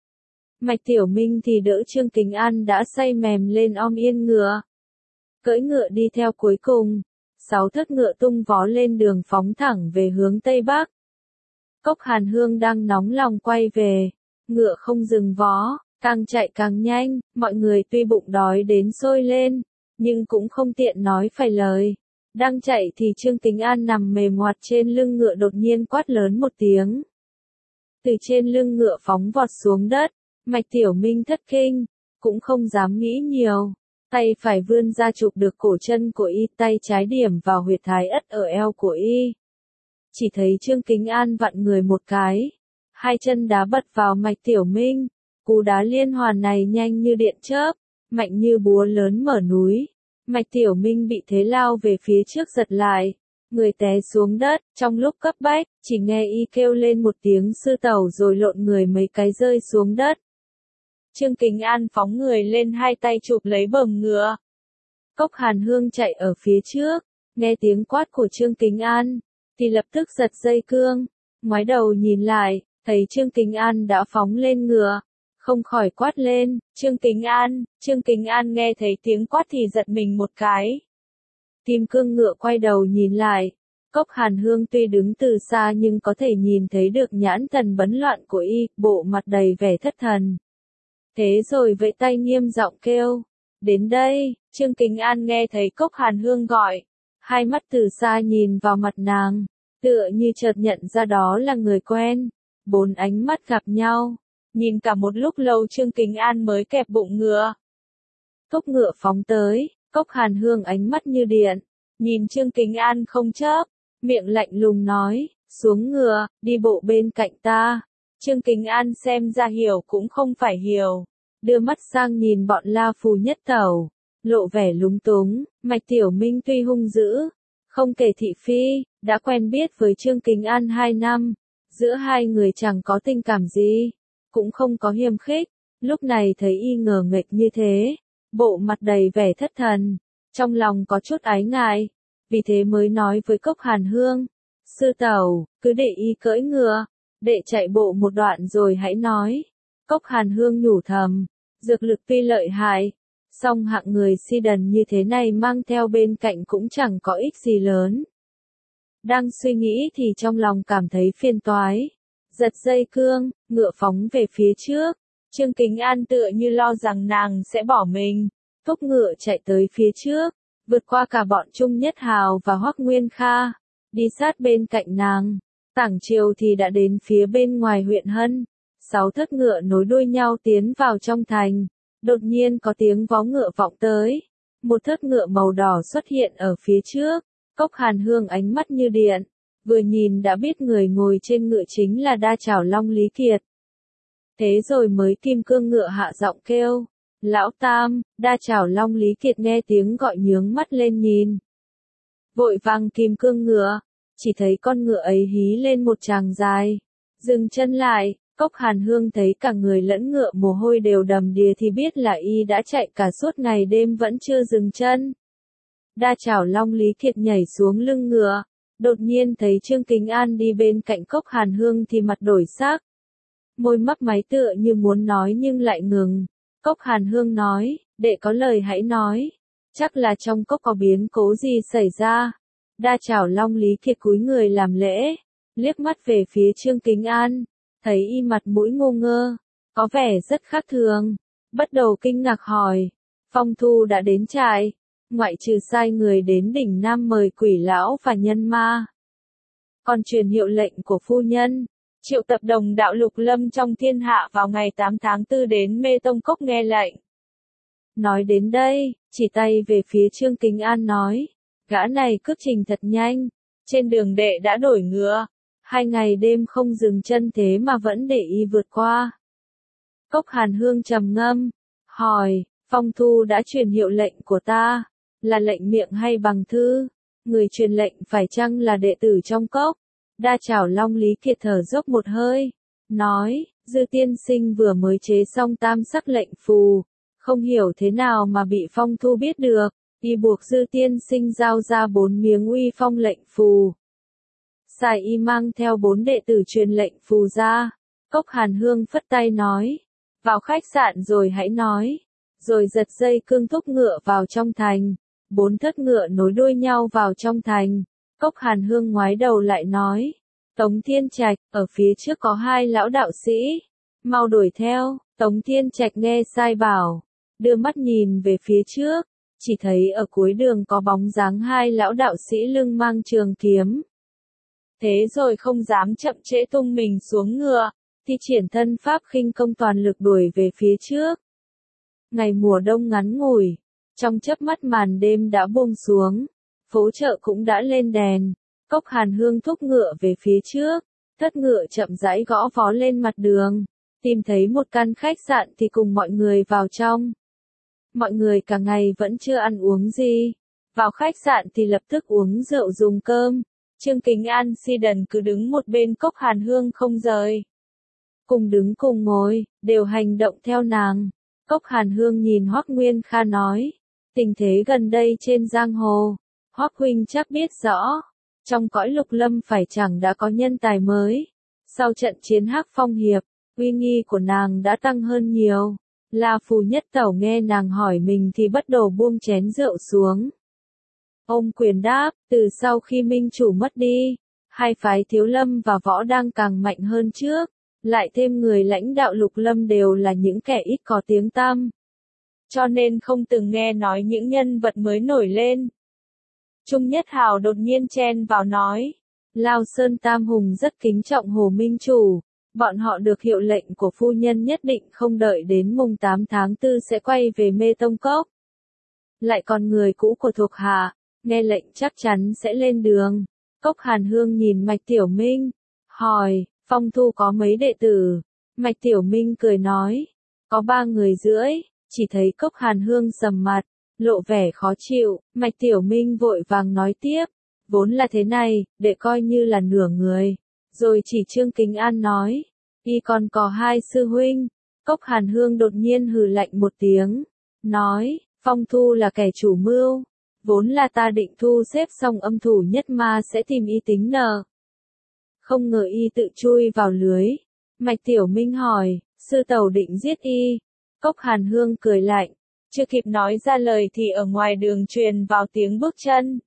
A: Mạch Tiểu Minh thì đỡ Trương Kính An đã say mềm lên om yên ngựa, cưỡi ngựa đi theo cuối cùng. Sáu thất ngựa tung vó lên đường phóng thẳng về hướng Tây Bắc. Cốc Hàn Hương đang nóng lòng quay về, ngựa không dừng vó, càng chạy càng nhanh. Mọi người tuy bụng đói đến sôi lên, nhưng cũng không tiện nói phải lời. Đang chạy thì Trương Kính An nằm mềm ngoặt trên lưng ngựa đột nhiên quát lớn một tiếng. Từ trên lưng ngựa phóng vọt xuống đất. Mạch Tiểu Minh thất kinh, cũng không dám nghĩ nhiều. Tay phải vươn ra chụp được cổ chân của y, tay trái điểm vào huyệt thái ất ở eo của y. Chỉ thấy Trương Kính An vặn người một cái, hai chân đá bật vào Mạch Tiểu Minh. Cú đá liên hoàn này nhanh như điện chớp, mạnh như búa lớn mở núi. Mạch Tiểu Minh bị thế lao về phía trước giật lại, người té xuống đất. Trong lúc cấp bách, chỉ nghe y kêu lên một tiếng sư tẩu rồi lộn người mấy cái rơi xuống đất. Trương Kính An phóng người lên, hai tay chụp lấy bờm ngựa. Cốc Hàn Hương chạy ở phía trước, nghe tiếng quát của Trương Kính An, thì lập tức giật dây cương, ngoái đầu nhìn lại, thấy Trương Kính An đã phóng lên ngựa, không khỏi quát lên, Trương Kính An. Trương Kính An nghe thấy tiếng quát thì giật mình một cái. Kim cương ngựa quay đầu nhìn lại, Cốc Hàn Hương tuy đứng từ xa nhưng có thể nhìn thấy được nhãn thần bấn loạn của y, bộ mặt đầy vẻ thất thần. Thế rồi vẫy tay nghiêm giọng kêu, đến đây. Trương Kính An nghe thấy Cốc Hàn Hương gọi, hai mắt từ xa nhìn vào mặt nàng, tựa như chợt nhận ra đó là người quen. Bốn ánh mắt gặp nhau, nhìn cả một lúc lâu Trương Kính An mới kẹp bụng ngựa. Cốc ngựa phóng tới, Cốc Hàn Hương ánh mắt như điện, nhìn Trương Kính An không chớp, miệng lạnh lùng nói, xuống ngựa, đi bộ bên cạnh ta. Trương Kính An xem ra hiểu cũng không phải hiểu, đưa mắt sang nhìn bọn La Phù nhất tẩu, lộ vẻ lúng túng. Mạch Tiểu Minh tuy hung dữ, không kể thị phi, đã quen biết với Trương Kính An hai năm, giữa hai người chẳng có tình cảm gì, cũng không có hiềm khích, lúc này thấy y ngờ nghệch như thế, bộ mặt đầy vẻ thất thần, trong lòng có chút ái ngại, vì thế mới nói với Cốc Hàn Hương, sư tẩu, cứ để y cưỡi ngựa, để chạy bộ một đoạn rồi hãy nói. Cốc Hàn Hương nhủ thầm, dược lực tuy lợi hại, song hạng người si đần như thế này mang theo bên cạnh cũng chẳng có ích gì lớn. Đang suy nghĩ thì trong lòng cảm thấy phiền toái, giật dây cương, ngựa phóng về phía trước. Trương Kính An tựa như lo rằng nàng sẽ bỏ mình, thúc ngựa chạy tới phía trước, vượt qua cả bọn Trung Nhất Hào và Hoắc Nguyên Kha, đi sát bên cạnh nàng. Tảng chiều thì đã đến phía bên ngoài huyện Hân, sáu thất ngựa nối đuôi nhau tiến vào trong thành. Đột nhiên có tiếng vó ngựa vọng tới, một thất ngựa màu đỏ xuất hiện ở phía trước. Cốc Hàn Hương ánh mắt như điện, vừa nhìn đã biết người ngồi trên ngựa chính là Đa Chảo Long Lý Kiệt. Thế rồi mới kim cương ngựa hạ giọng kêu, lão tam. Đa Chảo Long Lý Kiệt nghe tiếng gọi nhướng mắt lên nhìn, vội vàng kim cương ngựa, chỉ thấy con ngựa ấy hí lên một tràng dài, dừng chân lại. Cốc Hàn Hương thấy cả người lẫn ngựa mồ hôi đều đầm đìa thì biết là y đã chạy cả suốt ngày đêm vẫn chưa dừng chân. Đa Chảo Long Lý Kiệt nhảy xuống lưng ngựa, đột nhiên thấy Trương Kính An đi bên cạnh Cốc Hàn Hương thì mặt đổi sắc. Môi mấp máy tựa như muốn nói nhưng lại ngừng. Cốc Hàn Hương nói, đệ có lời hãy nói, chắc là trong cốc có biến cố gì xảy ra. Đa Chảo Long Lý Kiệt cúi người làm lễ, liếc mắt về phía Trương Kính An, thấy y mặt mũi ngô ngơ, có vẻ rất khác thường, bắt đầu kinh ngạc hỏi, Phong Thu đã đến trại, ngoại trừ sai người đến đỉnh Nam mời quỷ lão và nhân ma, còn truyền hiệu lệnh của phu nhân, triệu tập đồng đạo Lục Lâm trong thiên hạ vào ngày tám tháng tư đến Mê Tông Cốc nghe lệnh. Nói đến đây, chỉ tay về phía Trương Kính An nói, gã này cước trình thật nhanh, trên đường đệ đã đổi ngựa, hai ngày đêm không dừng chân thế mà vẫn để y vượt qua. Cốc Hàn Hương trầm ngâm, hỏi, Phong Thu đã truyền hiệu lệnh của ta, là lệnh miệng hay bằng thư? Người truyền lệnh phải chăng là đệ tử trong cốc? Đa Chảo Long Lý Kiệt thở dốc một hơi, nói, Dư tiên sinh vừa mới chế xong tam sắc lệnh phù, không hiểu thế nào mà bị Phong Thu biết được, y buộc Dư tiên sinh giao ra bốn miếng uy phong lệnh phù. Sai y mang theo bốn đệ tử truyền lệnh phù ra. Cốc Hàn Hương phất tay nói, vào khách sạn rồi hãy nói, rồi giật dây cương thúc ngựa vào trong thành. Bốn thất ngựa nối đuôi nhau vào trong thành. Cốc Hàn Hương ngoái đầu lại nói, Tống Thiên Trạch, ở phía trước có hai lão đạo sĩ, mau đuổi theo. Tống Thiên Trạch nghe sai bảo, đưa mắt nhìn về phía trước, chỉ thấy ở cuối đường có bóng dáng hai lão đạo sĩ lưng mang trường kiếm. Thế rồi không dám chậm trễ tung mình xuống ngựa, thi triển thân pháp khinh công toàn lực đuổi về phía trước. Ngày mùa đông ngắn ngủi, trong chớp mắt màn đêm đã buông xuống, phố chợ cũng đã lên đèn. Cốc Hàn Hương thúc ngựa về phía trước, thất ngựa chậm rãi gõ vó lên mặt đường, tìm thấy một căn khách sạn thì cùng mọi người vào trong. Mọi người cả ngày vẫn chưa ăn uống gì, vào khách sạn thì lập tức uống rượu dùng cơm. Trương Kính An si đần cứ đứng một bên Cốc Hàn Hương không rời. Cùng đứng cùng ngồi, đều hành động theo nàng. Cốc Hàn Hương nhìn Hoắc Nguyên Kha nói, tình thế gần đây trên giang hồ, Hoắc huynh chắc biết rõ, trong cõi Lục Lâm phải chẳng đã có nhân tài mới. Sau trận chiến Hắc Phong Hiệp, uy nghi của nàng đã tăng hơn nhiều. La Phù Nhất Tẩu nghe nàng hỏi mình thì bắt đầu buông chén rượu xuống. Ôm quyền đáp, từ sau khi minh chủ mất đi, hai phái Thiếu Lâm và Võ đang càng mạnh hơn trước, lại thêm người lãnh đạo Lục Lâm đều là những kẻ ít có tiếng tăm. Cho nên không từng nghe nói những nhân vật mới nổi lên. Trung Nhất Hào đột nhiên chen vào nói. Lao Sơn Tam Hùng rất kính trọng Hồ Minh Chủ. Bọn họ được hiệu lệnh của phu nhân nhất định không đợi đến mùng tám tháng tư sẽ quay về Mê Tông Cốc. Lại còn người cũ của thuộc hạ, nghe lệnh chắc chắn sẽ lên đường. Cốc Hàn Hương nhìn Mạch Tiểu Minh, hỏi, Phong Thu có mấy đệ tử? Mạch Tiểu Minh cười nói, có ba người rưỡi, chỉ thấy Cốc Hàn Hương sầm mặt, lộ vẻ khó chịu. Mạch Tiểu Minh vội vàng nói tiếp, vốn là thế này, để coi như là nửa người. Rồi chỉ Trương Kính An nói, y còn có hai sư huynh. Cốc Hàn Hương đột nhiên hừ lạnh một tiếng, nói, Phong Thu là kẻ chủ mưu, vốn là ta định thu xếp xong âm thủ nhất ma sẽ tìm y tính nợ. Không ngờ y tự chui vào lưới. Mạch Tiểu Minh hỏi, sư tẩu định giết y? Cốc Hàn Hương cười lạnh, chưa kịp nói ra lời thì ở ngoài đường truyền vào tiếng bước chân.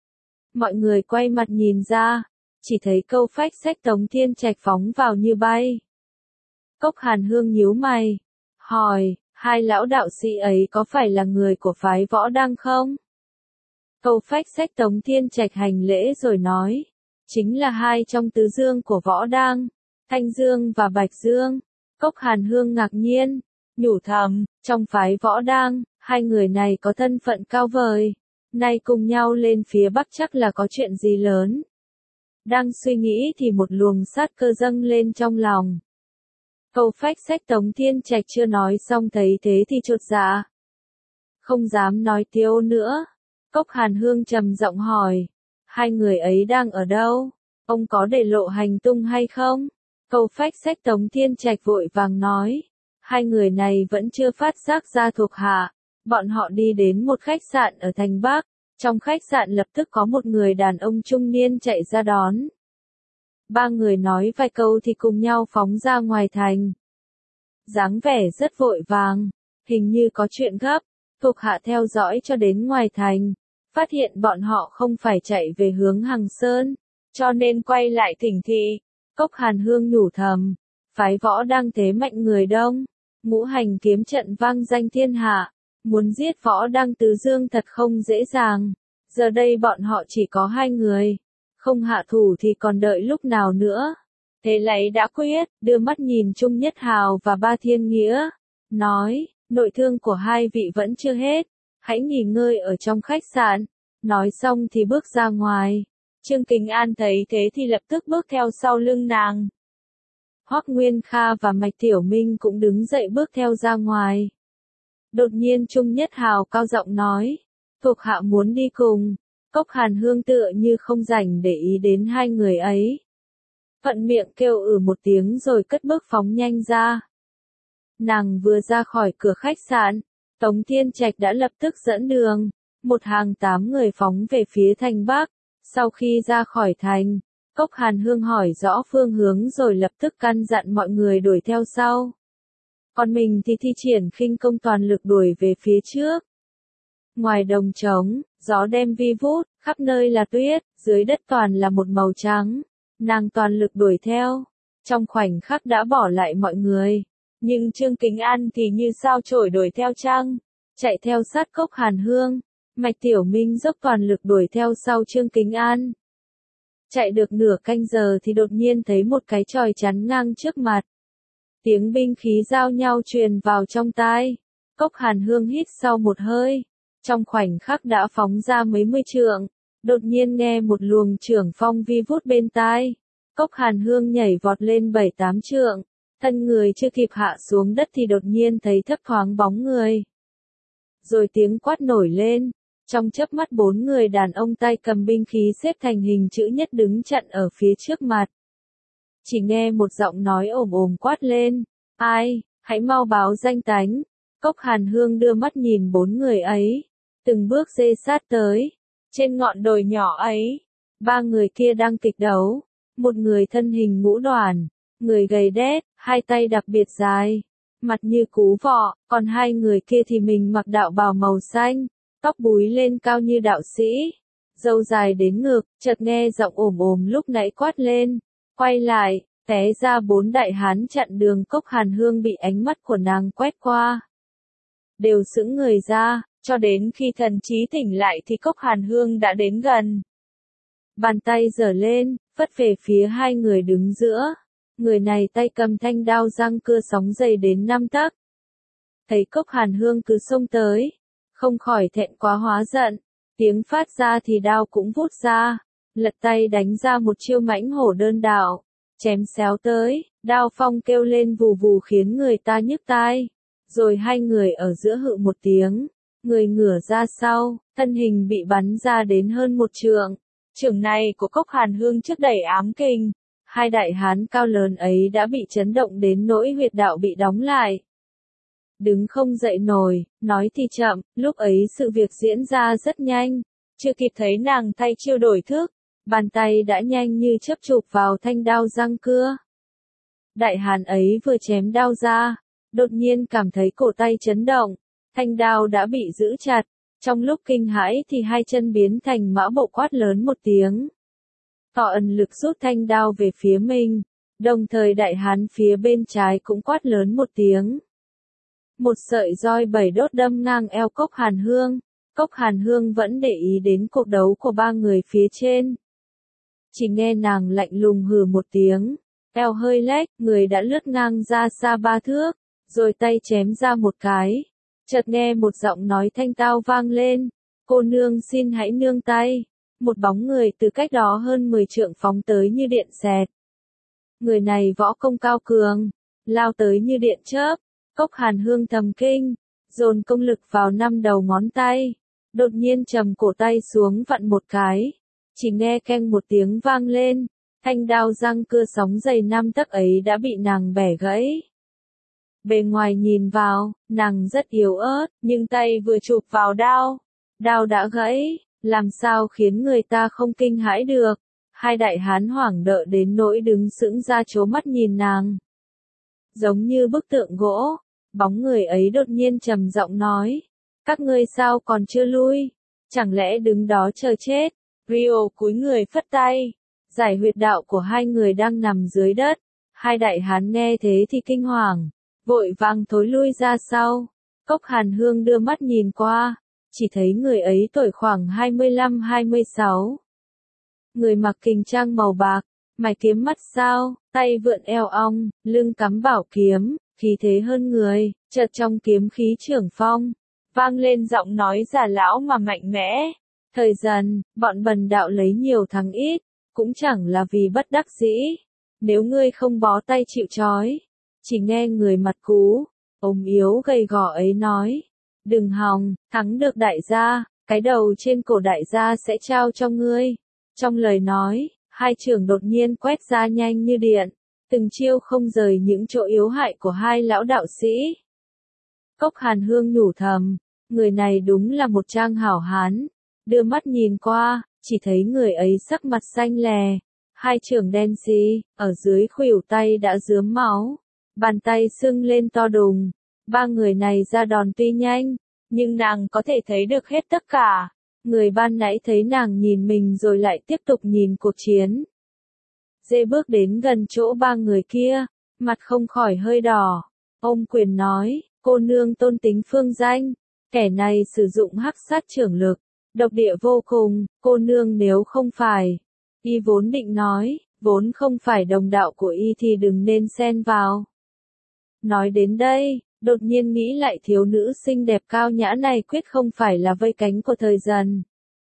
A: Mọi người quay mặt nhìn ra, chỉ thấy Câu Phách xách Tống Thiên Trạch phóng vào như bay. Cốc Hàn Hương nhíu mày, hỏi, hai lão đạo sĩ ấy có phải là người của phái Võ Đăng không? Câu Phách xách Tống Thiên Trạch hành lễ rồi nói, chính là hai trong tứ dương của Võ Đăng, Thanh Dương và Bạch Dương. Cốc Hàn Hương ngạc nhiên, nhủ thầm, trong phái Võ Đăng, hai người này có thân phận cao vời, nay cùng nhau lên phía Bắc chắc là có chuyện gì lớn. Đang suy nghĩ thì một luồng sát cơ dâng lên trong lòng. Câu Phách xách Tống Thiên Trạch chưa nói xong thấy thế thì chột dạ, không dám nói tiêu nữa. Cốc Hàn Hương trầm giọng hỏi, hai người ấy đang ở đâu? Ông có để lộ hành tung hay không? Câu Phách xách Tống Thiên Trạch vội vàng nói, hai người này vẫn chưa phát giác ra thuộc hạ. Bọn họ đi đến một khách sạn ở thành Bắc. Trong khách sạn lập tức có một người đàn ông trung niên chạy ra đón. Ba người nói vài câu thì cùng nhau phóng ra ngoài thành. Dáng vẻ rất vội vàng, hình như có chuyện gấp. Thuộc hạ theo dõi cho đến ngoài thành, phát hiện bọn họ không phải chạy về hướng Hằng Sơn, cho nên quay lại thỉnh thị. Cốc Hàn Hương nhủ thầm, phái Võ đang thế mạnh người đông, ngũ hành kiếm trận vang danh thiên hạ, muốn giết Võ Đăng Tứ Dương thật không dễ dàng. Giờ đây bọn họ chỉ có hai người, không hạ thủ thì còn đợi lúc nào nữa. Thế lấy đã quyết, đưa mắt nhìn Trung Nhất Hào và Ba Thiên Nghĩa, nói, nội thương của hai vị vẫn chưa hết, hãy nghỉ ngơi ở trong khách sạn. Nói xong thì bước ra ngoài. Trương Kính An thấy thế thì lập tức bước theo sau lưng nàng. Hoắc Nguyên Kha và Mạch Tiểu Minh cũng đứng dậy bước theo ra ngoài. Đột nhiên Trung Nhất Hào cao giọng nói, thuộc hạ muốn đi cùng. Cốc Hàn Hương tựa như không rảnh để ý đến hai người ấy. Thuận miệng kêu ừ một tiếng rồi cất bước phóng nhanh ra. Nàng vừa ra khỏi cửa khách sạn, Tống Thiên Trạch đã lập tức dẫn đường. Một hàng tám người phóng về phía thành Bắc. Sau khi ra khỏi thành, Cốc Hàn Hương hỏi rõ phương hướng rồi lập tức căn dặn mọi người đuổi theo sau. Còn mình thì thi triển khinh công toàn lực đuổi về phía trước. Ngoài đồng trống, gió đem vi vút, khắp nơi là tuyết, dưới đất toàn là một màu trắng. Nàng toàn lực đuổi theo, trong khoảnh khắc đã bỏ lại mọi người. Nhưng Trương Kính An thì như sao chổi đuổi theo trăng, chạy theo sát Cốc Hàn Hương. Mạch Tiểu Minh dốc toàn lực đuổi theo sau Trương Kính An. Chạy được nửa canh giờ thì đột nhiên thấy một cái chòi chắn ngang trước mặt. Tiếng binh khí giao nhau truyền vào trong tai. Cốc Hàn Hương hít sau một hơi. Trong khoảnh khắc đã phóng ra mấy mươi trượng. Đột nhiên nghe một luồng trưởng phong vi vút bên tai. Cốc Hàn Hương nhảy vọt lên bảy tám trượng. Thân người chưa kịp hạ xuống đất thì đột nhiên thấy thấp thoáng bóng người. Rồi tiếng quát nổi lên. Trong chớp mắt bốn người đàn ông tay cầm binh khí xếp thành hình chữ nhất đứng chặn ở phía trước mặt. Chỉ nghe một giọng nói ồm ồm quát lên, ai, hãy mau báo danh tánh. Cốc Hàn Hương đưa mắt nhìn bốn người ấy, từng bước dê sát tới. Trên ngọn đồi nhỏ ấy, ba người kia đang kịch đấu. Một người thân hình ngũ đoàn, người gầy đét, hai tay đặc biệt dài, mặt như cú vọ, còn hai người kia thì mình mặc đạo bào màu xanh. Tóc búi lên cao như đạo sĩ, râu dài đến ngực, chợt nghe giọng ồm ồm lúc nãy quát lên, quay lại, té ra bốn đại hán chặn đường. Cốc Hàn Hương bị ánh mắt của nàng quét qua, đều sững người ra, cho đến khi thần trí tỉnh lại thì Cốc Hàn Hương đã đến gần. Bàn tay giở lên, phất về phía hai người đứng giữa. Người này tay cầm thanh đao răng cưa sóng dày đến năm tấc. Thấy Cốc Hàn Hương cứ xông tới, không khỏi thẹn quá hóa giận, tiếng phát ra thì đao cũng vút ra, lật tay đánh ra một chiêu mãnh hổ đơn đạo, chém xéo tới, đao phong kêu lên vù vù khiến người ta nhức tai, rồi hai người ở giữa hự một tiếng, người ngửa ra sau, thân hình bị bắn ra đến hơn một trượng. Chưởng này của Cốc Hàn Hương trước đẩy ám kinh, hai đại hán cao lớn ấy đã bị chấn động đến nỗi huyệt đạo bị đóng lại. Đứng không dậy nổi, nói thì chậm, lúc ấy sự việc diễn ra rất nhanh, chưa kịp thấy nàng thay chiêu đổi thức, bàn tay đã nhanh như chớp chụp vào thanh đao răng cưa. Đại hán ấy vừa chém đao ra, đột nhiên cảm thấy cổ tay chấn động, thanh đao đã bị giữ chặt, trong lúc kinh hãi thì hai chân biến thành mã bộ quát lớn một tiếng. Thọ ẩn lực rút thanh đao về phía mình, đồng thời đại hán phía bên trái cũng quát lớn một tiếng. Một sợi roi bảy đốt đâm ngang eo Cốc Hàn Hương, Cốc Hàn Hương vẫn để ý đến cuộc đấu của ba người phía trên. Chỉ nghe nàng lạnh lùng hừ một tiếng, eo hơi lách, người đã lướt ngang ra xa ba thước, rồi tay chém ra một cái. Chợt nghe một giọng nói thanh tao vang lên, cô nương xin hãy nương tay. Một bóng người từ cách đó hơn mười trượng phóng tới như điện xẹt. Người này võ công cao cường, lao tới như điện chớp. Cốc Hàn Hương thầm kinh, dồn công lực vào năm đầu ngón tay, đột nhiên trầm cổ tay xuống vặn một cái, chỉ nghe keng một tiếng vang lên, thanh đao răng cưa sóng dày năm tấc ấy đã bị nàng bẻ gãy. Bề ngoài nhìn vào, nàng rất yếu ớt, nhưng tay vừa chụp vào đao, đao đã gãy, làm sao khiến người ta không kinh hãi được. Hai đại hán hoảng đợi đến nỗi đứng sững ra trố mắt nhìn nàng. Giống như bức tượng gỗ, bóng người ấy đột nhiên trầm giọng nói, các ngươi sao còn chưa lui, chẳng lẽ đứng đó chờ chết. Rio cúi người phất tay, giải huyệt đạo của hai người đang nằm dưới đất. Hai đại hán nghe thế thì kinh hoàng, vội vàng thối lui ra sau. Cốc Hàn Hương đưa mắt nhìn qua, chỉ thấy người ấy tuổi khoảng hai mươi lăm hai mươi sáu. Người mặc kình trang màu bạc, mày kiếm mắt sao, tay vượn eo ong, lưng cắm bảo kiếm, khí thế hơn người, chợt trong kiếm khí trưởng phong, vang lên giọng nói già lão mà mạnh mẽ. Thời dần, bọn bần đạo lấy nhiều thắng ít, cũng chẳng là vì bất đắc dĩ. Nếu ngươi không bó tay chịu trói, chỉ nghe người mặt cú, ốm yếu gầy gò ấy nói, đừng hòng, thắng được đại gia, cái đầu trên cổ đại gia sẽ trao cho ngươi. Trong lời nói, hai trường đột nhiên quét ra nhanh như điện, từng chiêu không rời những chỗ yếu hại của hai lão đạo sĩ. Cốc Hàn Hương nhủ thầm, người này đúng là một trang hảo hán, đưa mắt nhìn qua, chỉ thấy người ấy sắc mặt xanh lè, hai trường đen xì, ở dưới khuỷu tay đã rướm máu, bàn tay sưng lên to đùng. Ba người này ra đòn tuy nhanh, nhưng nàng có thể thấy được hết tất cả. Người ban nãy thấy nàng nhìn mình rồi lại tiếp tục nhìn cuộc chiến. Dê bước đến gần chỗ ba người kia, mặt không khỏi hơi đỏ. Ôm quyền nói, cô nương tôn tính phương danh, kẻ này sử dụng hắc sát trưởng lực, độc địa vô cùng, cô nương nếu không phải. Y vốn định nói, vốn không phải đồng đạo của y thì đừng nên xen vào. Nói đến đây, đột nhiên nghĩ lại thiếu nữ xinh đẹp cao nhã này quyết không phải là vây cánh của thời dần.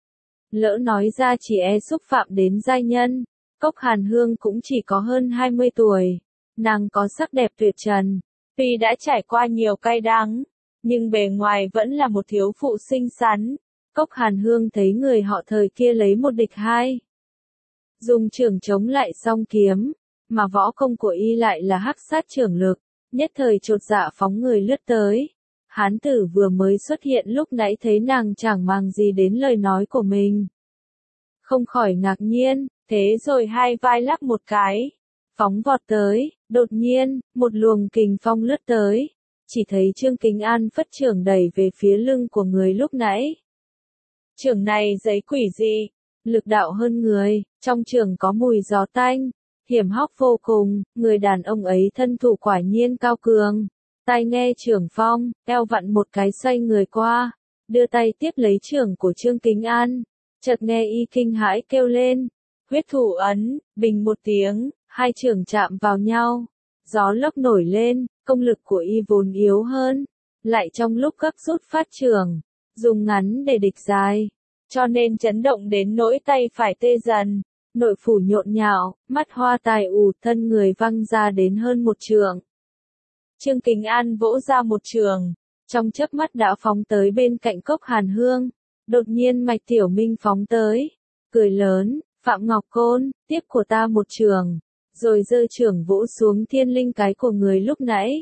A: Lỡ nói ra chỉ e xúc phạm đến giai nhân. Cốc Hàn Hương cũng chỉ có hơn hai mươi tuổi, nàng có sắc đẹp tuyệt trần, tuy đã trải qua nhiều cay đắng, nhưng bề ngoài vẫn là một thiếu phụ xinh xắn. Cốc Hàn Hương thấy người họ thời kia lấy một địch hai, dùng trưởng chống lại song kiếm, mà võ công của y lại là hắc sát trưởng lực, nhất thời chột dạ phóng người lướt tới. Hán tử vừa mới xuất hiện lúc nãy thấy nàng chẳng màng gì đến lời nói của mình, không khỏi ngạc nhiên, thế rồi hai vai lắc một cái, phóng vọt tới. Đột nhiên, một luồng kình phong lướt tới, chỉ thấy Trương Kính An phất trưởng đẩy về phía lưng của người lúc nãy. Trưởng này giấy quỷ gì, lực đạo hơn người, trong trường có mùi gió tanh, hiểm hóc vô cùng. Người đàn ông ấy thân thủ quả nhiên cao cường, tai nghe trưởng phong, eo vặn một cái xoay người qua, đưa tay tiếp lấy chưởng của Trương Kính An, chợt nghe y kinh hãi kêu lên, huyết thủ ấn, bình một tiếng, hai chưởng chạm vào nhau, gió lốc nổi lên, công lực của y vốn yếu hơn, lại trong lúc gấp rút phát chưởng, dùng ngắn để địch dài, cho nên chấn động đến nỗi tay phải tê dần, nội phủ nhộn nhạo, mắt hoa tài ù, thân người văng ra đến hơn một trượng. Trương Kính An vỗ ra một trường, trong chớp mắt đã phóng tới bên cạnh Cốc Hàn Hương, đột nhiên Mạch Tiểu Minh phóng tới, cười lớn, Phạm Ngọc Côn, tiếp của ta một trường, rồi giơ chưởng vỗ xuống thiên linh cái của người lúc nãy.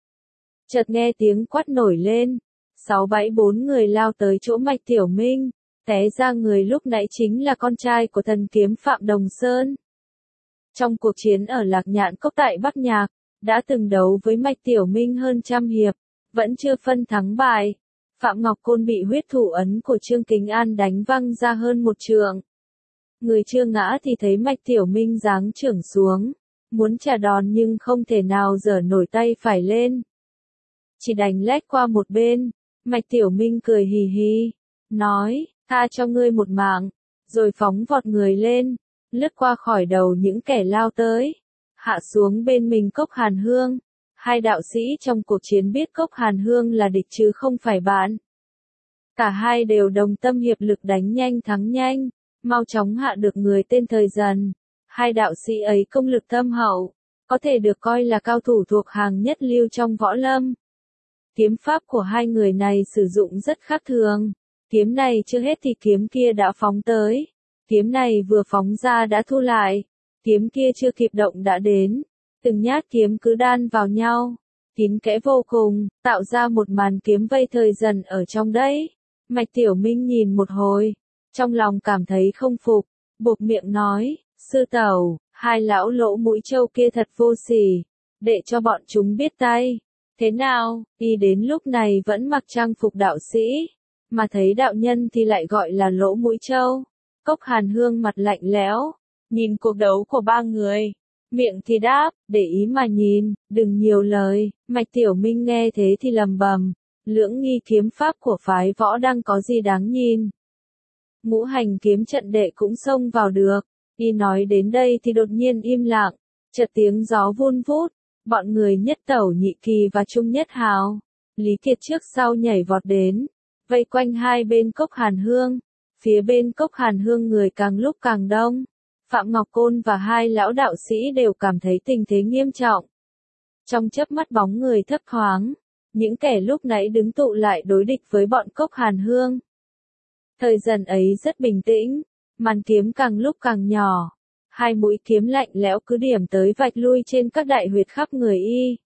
A: Chợt nghe tiếng quát nổi lên, sáu bảy bốn người lao tới chỗ Mạch Tiểu Minh, té ra người lúc nãy chính là con trai của thần kiếm Phạm Đồng Sơn. Trong cuộc chiến ở Lạc Nhạn Cốc tại Bắc Nhạc, đã từng đấu với Mạch Tiểu Minh hơn trăm hiệp, vẫn chưa phân thắng bại. Phạm Ngọc Côn bị huyết thủ ấn của Trương Kính An đánh văng ra hơn một trượng. Người chưa ngã thì thấy Mạch Tiểu Minh giáng chưởng xuống, muốn trả đòn nhưng không thể nào giở nổi tay phải lên. Chỉ đành lách qua một bên, Mạch Tiểu Minh cười hì hì, nói, tha cho ngươi một mạng, rồi phóng vọt người lên, lướt qua khỏi đầu những kẻ lao tới, hạ xuống bên mình Cốc Hàn Hương. Hai đạo sĩ trong cuộc chiến biết Cốc Hàn Hương là địch chứ không phải bạn. Cả hai đều đồng tâm hiệp lực đánh nhanh thắng nhanh, mau chóng hạ được người tên Thời Dần. Hai đạo sĩ ấy công lực thâm hậu, có thể được coi là cao thủ thuộc hàng nhất lưu trong võ lâm. Kiếm pháp của hai người này sử dụng rất khác thường. Kiếm này chưa hết thì kiếm kia đã phóng tới. Kiếm này vừa phóng ra đã thu lại. Kiếm kia chưa kịp động đã đến. Từng nhát kiếm cứ đan vào nhau, kín kẽ vô cùng, tạo ra một màn kiếm vây Thời Dần ở trong đấy. Mạch Tiểu Minh nhìn một hồi, trong lòng cảm thấy không phục, buộc miệng nói, sư tẩu, hai lão lỗ mũi trâu kia thật vô sỉ, để cho bọn chúng biết tay. Thế nào, y đến lúc này vẫn mặc trang phục đạo sĩ, mà thấy đạo nhân thì lại gọi là lỗ mũi trâu. Cốc Hàn Hương mặt lạnh lẽo, nhìn cuộc đấu của ba người. Miệng thì đáp, để ý mà nhìn, đừng nhiều lời. Mạch Tiểu Minh nghe thế thì lầm bầm, lưỡng nghi kiếm pháp của phái võ đang có gì đáng nhìn. Ngũ hành kiếm trận đệ cũng xông vào được. Y nói đến đây thì đột nhiên im lặng, chợt tiếng gió vun vút, bọn người Nhất Tẩu Nhị Kỳ và Trung Nhất Hào, Lý Kiệt trước sau nhảy vọt đến, vây quanh hai bên Cốc Hàn Hương. Phía bên Cốc Hàn Hương người càng lúc càng đông. Phạm Ngọc Côn và hai lão đạo sĩ đều cảm thấy tình thế nghiêm trọng. Trong chớp mắt bóng người thấp thoáng, những kẻ lúc nãy đứng tụ lại đối địch với bọn Cốc Hàn Hương. Thời Dần ấy rất bình tĩnh, màn kiếm càng lúc càng nhỏ, hai mũi kiếm lạnh lẽo cứ điểm tới vạch lui trên các đại huyệt khắp người y.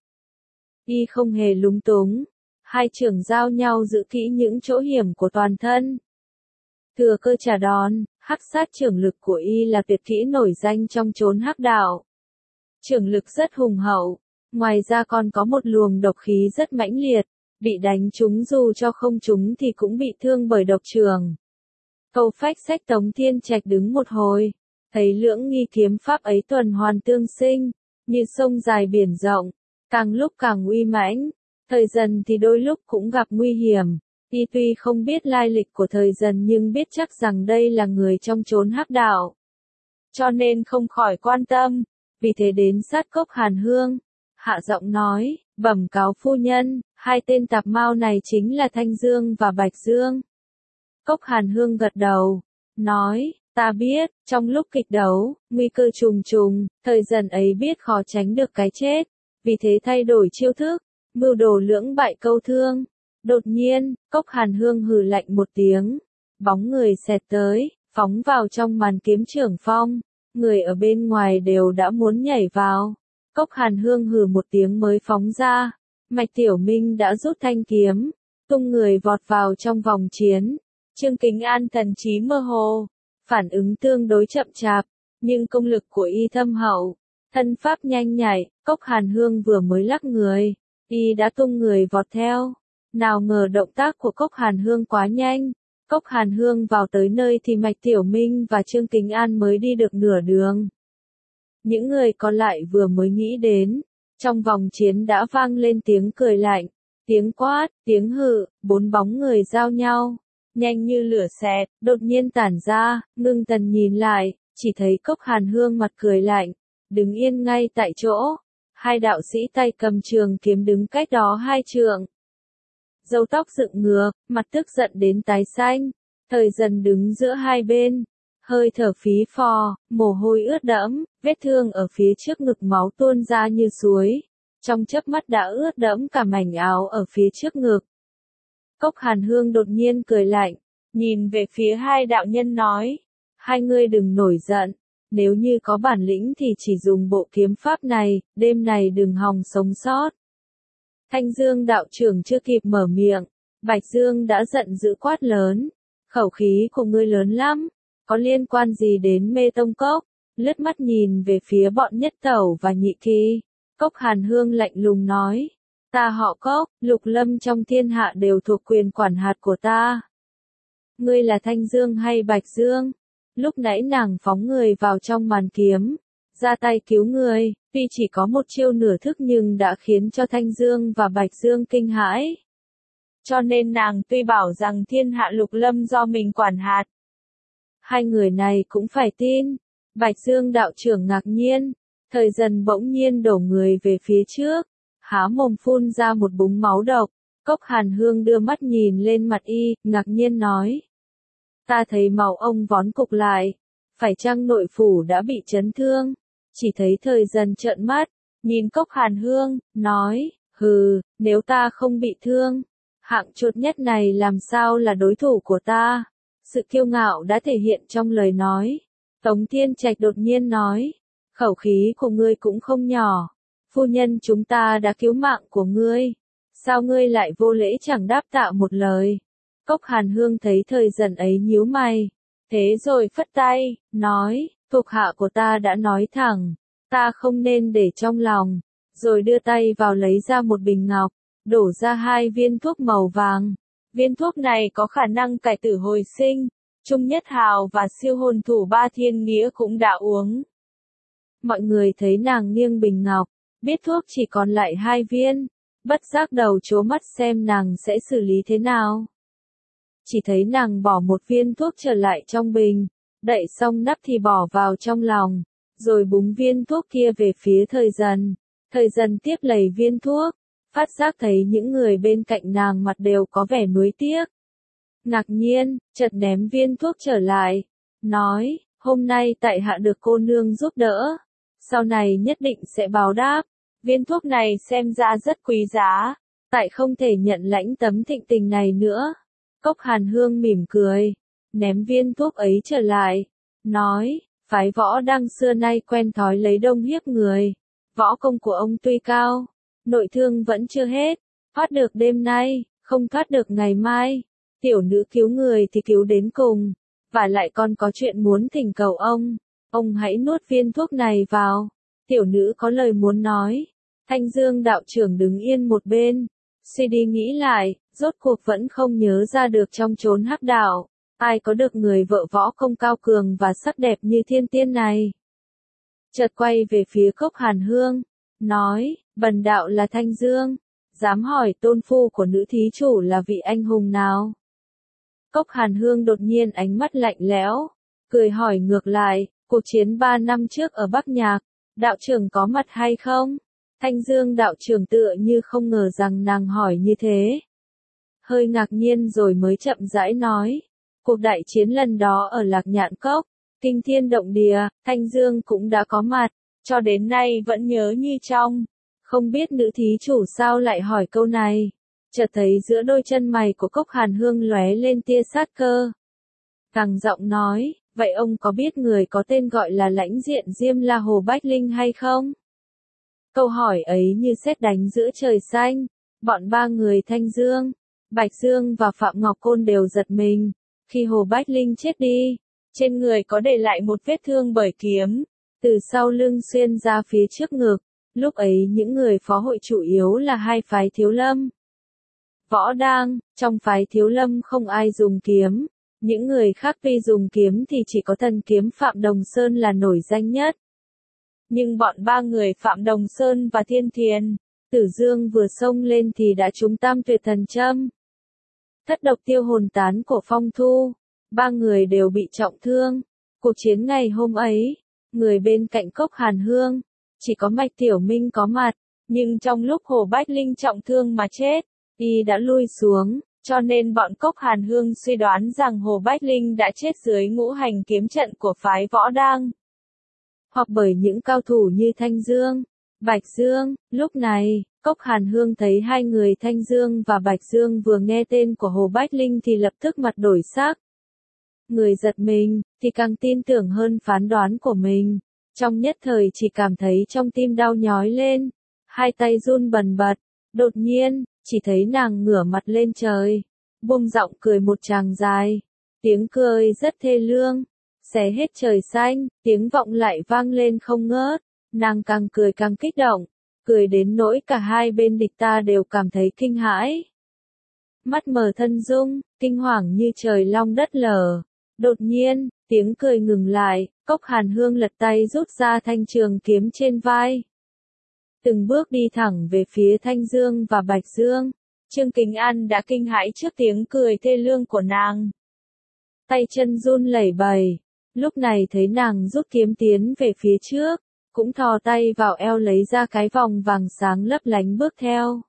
A: Y không hề lúng túng, hai chưởng giao nhau giữ kỹ những chỗ hiểm của toàn thân. Thừa cơ trả đòn, hắc sát chưởng lực của y là tuyệt kỹ nổi danh trong chốn hắc đạo. Chưởng lực rất hùng hậu, ngoài ra còn có một luồng độc khí rất mãnh liệt, bị đánh trúng dù cho không trúng thì cũng bị thương bởi độc chưởng. Câu phách sách Tống Thiên Trạch đứng một hồi, thấy lưỡng nghi kiếm pháp ấy tuần hoàn tương sinh, như sông dài biển rộng, càng lúc càng uy mãnh. Thời Dần thì đôi lúc cũng gặp nguy hiểm. Y tuy không biết lai lịch của Thời Dần nhưng biết chắc rằng đây là người trong chốn hắc đạo, cho nên không khỏi quan tâm, vì thế đến sát Cốc Hàn Hương, hạ giọng nói, bẩm cáo phu nhân, hai tên tạp mao này chính là Thanh Dương và Bạch Dương. Cốc Hàn Hương gật đầu, nói, ta biết, trong lúc kịch đấu, nguy cơ trùng trùng, Thời Dần ấy biết khó tránh được cái chết, vì thế thay đổi chiêu thức, mưu đồ lưỡng bại câu thương. Đột nhiên, Cốc Hàn Hương hừ lạnh một tiếng, bóng người xẹt tới, phóng vào trong màn kiếm trưởng phong, người ở bên ngoài đều đã muốn nhảy vào. Cốc Hàn Hương hừ một tiếng mới phóng ra, Mạch Tiểu Minh đã rút thanh kiếm, tung người vọt vào trong vòng chiến. Trương Kính An thần trí mơ hồ, phản ứng tương đối chậm chạp, nhưng công lực của y thâm hậu, thân pháp nhanh nhạy. Cốc Hàn Hương vừa mới lắc người, y đã tung người vọt theo. Nào ngờ động tác của Cốc Hàn Hương quá nhanh, Cốc Hàn Hương vào tới nơi thì Mạch Tiểu Minh và Trương Kính An mới đi được nửa đường. Những người còn lại vừa mới nghĩ đến, trong vòng chiến đã vang lên tiếng cười lạnh, tiếng quát, tiếng hự, bốn bóng người giao nhau, nhanh như lửa xẹt, đột nhiên tản ra, ngưng tần nhìn lại, chỉ thấy Cốc Hàn Hương mặt cười lạnh, đứng yên ngay tại chỗ, hai đạo sĩ tay cầm trường kiếm đứng cách đó hai trượng. Râu tóc dựng ngược, mặt tức giận đến tái xanh, Thời Dần đứng giữa hai bên, hơi thở phí phò, mồ hôi ướt đẫm, vết thương ở phía trước ngực máu tuôn ra như suối, trong chớp mắt đã ướt đẫm cả mảnh áo ở phía trước ngực. Cốc Hàn Hương đột nhiên cười lạnh, nhìn về phía hai đạo nhân nói, hai ngươi đừng nổi giận, nếu như có bản lĩnh thì chỉ dùng bộ kiếm pháp này, đêm này đừng hòng sống sót. Thanh Dương đạo trưởng chưa kịp mở miệng, Bạch Dương đã giận dữ quát lớn, khẩu khí của ngươi lớn lắm, có liên quan gì đến Mê Tông Cốc? Lướt mắt nhìn về phía bọn Nhất Tẩu và Nhị Kỳ, Cốc Hàn Hương lạnh lùng nói, ta họ Cốc, Lục Lâm trong thiên hạ đều thuộc quyền quản hạt của ta. Ngươi là Thanh Dương hay Bạch Dương? Lúc nãy nàng phóng người vào trong màn kiếm, ra tay cứu người, tuy chỉ có một chiêu nửa thức nhưng đã khiến cho Thanh Dương và Bạch Dương kinh hãi. Cho nên nàng tuy bảo rằng thiên hạ Lục Lâm do mình quản hạt. Hai người này cũng phải tin. Bạch Dương đạo trưởng ngạc nhiên, Thời Dần bỗng nhiên đổ người về phía trước, há mồm phun ra một búng máu độc. Cốc Hàn Hương đưa mắt nhìn lên mặt y, ngạc nhiên nói. Ta thấy máu ông vón cục lại, phải chăng nội phủ đã bị chấn thương? Chỉ thấy Thời Dần trợn mắt, nhìn Cốc Hàn Hương, nói, hừ, nếu ta không bị thương, hạng chốt nhất này làm sao là đối thủ của ta? Sự kiêu ngạo đã thể hiện trong lời nói. Tống Thiên Trạch đột nhiên nói, khẩu khí của ngươi cũng không nhỏ, phu nhân chúng ta đã cứu mạng của ngươi, sao ngươi lại vô lễ chẳng đáp tạ một lời? Cốc Hàn Hương thấy Thời Dần ấy nhíu mày, thế rồi phất tay, nói, thuộc hạ của ta đã nói thẳng, ta không nên để trong lòng, rồi đưa tay vào lấy ra một bình ngọc, đổ ra hai viên thuốc màu vàng. Viên thuốc này có khả năng cải tử hồi sinh, Trung Nhất Hào và siêu hồn thủ Ba Thiên Nghĩa cũng đã uống. Mọi người thấy nàng nghiêng bình ngọc, biết thuốc chỉ còn lại hai viên, bất giác đầu trố mắt xem nàng sẽ xử lý thế nào. Chỉ thấy nàng bỏ một viên thuốc trở lại trong bình, đậy xong nắp thì bỏ vào trong lòng, rồi búng viên thuốc kia về phía Thời Dần. Thời Dần tiếp lấy viên thuốc, phát giác thấy những người bên cạnh nàng mặt đều có vẻ nuối tiếc. Ngạc nhiên, chợt ném viên thuốc trở lại, nói, hôm nay tại hạ được cô nương giúp đỡ, sau này nhất định sẽ báo đáp. Viên thuốc này xem ra rất quý giá, tại không thể nhận lãnh tấm thịnh tình này nữa. Cốc Hàn Hương mỉm cười, ném viên thuốc ấy trở lại, nói, phái Võ Đăng xưa nay quen thói lấy đông hiếp người, võ công của ông tuy cao, nội thương vẫn chưa hết, thoát được đêm nay, không thoát được ngày mai. Tiểu nữ cứu người thì cứu đến cùng, và lại còn có chuyện muốn thỉnh cầu ông, ông hãy nuốt viên thuốc này vào. Tiểu nữ có lời muốn nói. Thanh Dương đạo trưởng đứng yên một bên, suy đi nghĩ lại, rốt cuộc vẫn không nhớ ra được trong chốn hắc đạo, ai có được người vợ võ công cao cường và sắc đẹp như thiên tiên này. Chợt quay về phía Cốc Hàn Hương, nói, bần đạo là Thanh Dương, dám hỏi tôn phu của nữ thí chủ là vị anh hùng nào? Cốc Hàn Hương đột nhiên ánh mắt lạnh lẽo, cười hỏi ngược lại, cuộc chiến ba năm trước ở Bắc Nhạc, đạo trưởng có mặt hay không? Thanh Dương đạo trưởng tựa như không ngờ rằng nàng hỏi như thế. Hơi ngạc nhiên rồi mới chậm rãi nói, cuộc đại chiến lần đó ở Lạc Nhạn Cốc, kinh thiên động địa, Thanh Dương cũng đã có mặt, cho đến nay vẫn nhớ như trong. Không biết nữ thí chủ sao lại hỏi câu này. Chợt thấy giữa đôi chân mày của Cốc Hàn Hương lóe lên tia sát cơ. Gằn giọng nói, vậy ông có biết người có tên gọi là lãnh diện Diêm La Hồ Bách Linh hay không? Câu hỏi ấy như sét đánh giữa trời xanh, bọn ba người Thanh Dương, Bạch Dương và Phạm Ngọc Côn đều giật mình, khi Hồ Bách Linh chết đi, trên người có để lại một vết thương bởi kiếm, từ sau lưng xuyên ra phía trước ngực, lúc ấy những người phó hội chủ yếu là hai phái Thiếu Lâm. Võ Đang, trong phái Thiếu Lâm không ai dùng kiếm, những người khác tuy dùng kiếm thì chỉ có thần kiếm Phạm Đồng Sơn là nổi danh nhất. Nhưng bọn ba người Phạm Đồng Sơn và Thiên Thiền, Tử Dương vừa xông lên thì đã trúng tam tuyệt thần châm. Thất độc tiêu hồn tán của Phong Thu, ba người đều bị trọng thương. Cuộc chiến ngày hôm ấy, người bên cạnh Cốc Hàn Hương, chỉ có Mạch Tiểu Minh có mặt, nhưng trong lúc Hồ Bách Linh trọng thương mà chết, y đã lui xuống, cho nên bọn Cốc Hàn Hương suy đoán rằng Hồ Bách Linh đã chết dưới ngũ hành kiếm trận của phái Võ Đăng. Hoặc bởi những cao thủ như Thanh Dương, Bạch Dương. Lúc này, Cốc Hàn Hương thấy hai người Thanh Dương và Bạch Dương vừa nghe tên của Hồ Bách Linh thì lập tức mặt đổi sắc. Người giật mình, thì càng tin tưởng hơn phán đoán của mình. Trong nhất thời chỉ cảm thấy trong tim đau nhói lên, hai tay run bần bật. Đột nhiên, chỉ thấy nàng ngửa mặt lên trời, buông giọng cười một tràng dài. Tiếng cười rất thê lương, xé hết trời xanh, tiếng vọng lại vang lên không ngớt. Nàng càng cười càng kích động, cười đến nỗi cả hai bên địch ta đều cảm thấy kinh hãi. Mắt mờ thân dung, kinh hoàng như trời long đất lở. Đột nhiên, tiếng cười ngừng lại, Cốc Hàn Hương lật tay rút ra thanh trường kiếm trên vai. Từng bước đi thẳng về phía Thanh Dương và Bạch Dương. Trương Kính An đã kinh hãi trước tiếng cười thê lương của nàng. Tay chân run lẩy bẩy, lúc này thấy nàng rút kiếm tiến về phía trước, cũng thò tay vào eo lấy ra cái vòng vàng sáng lấp lánh bước theo.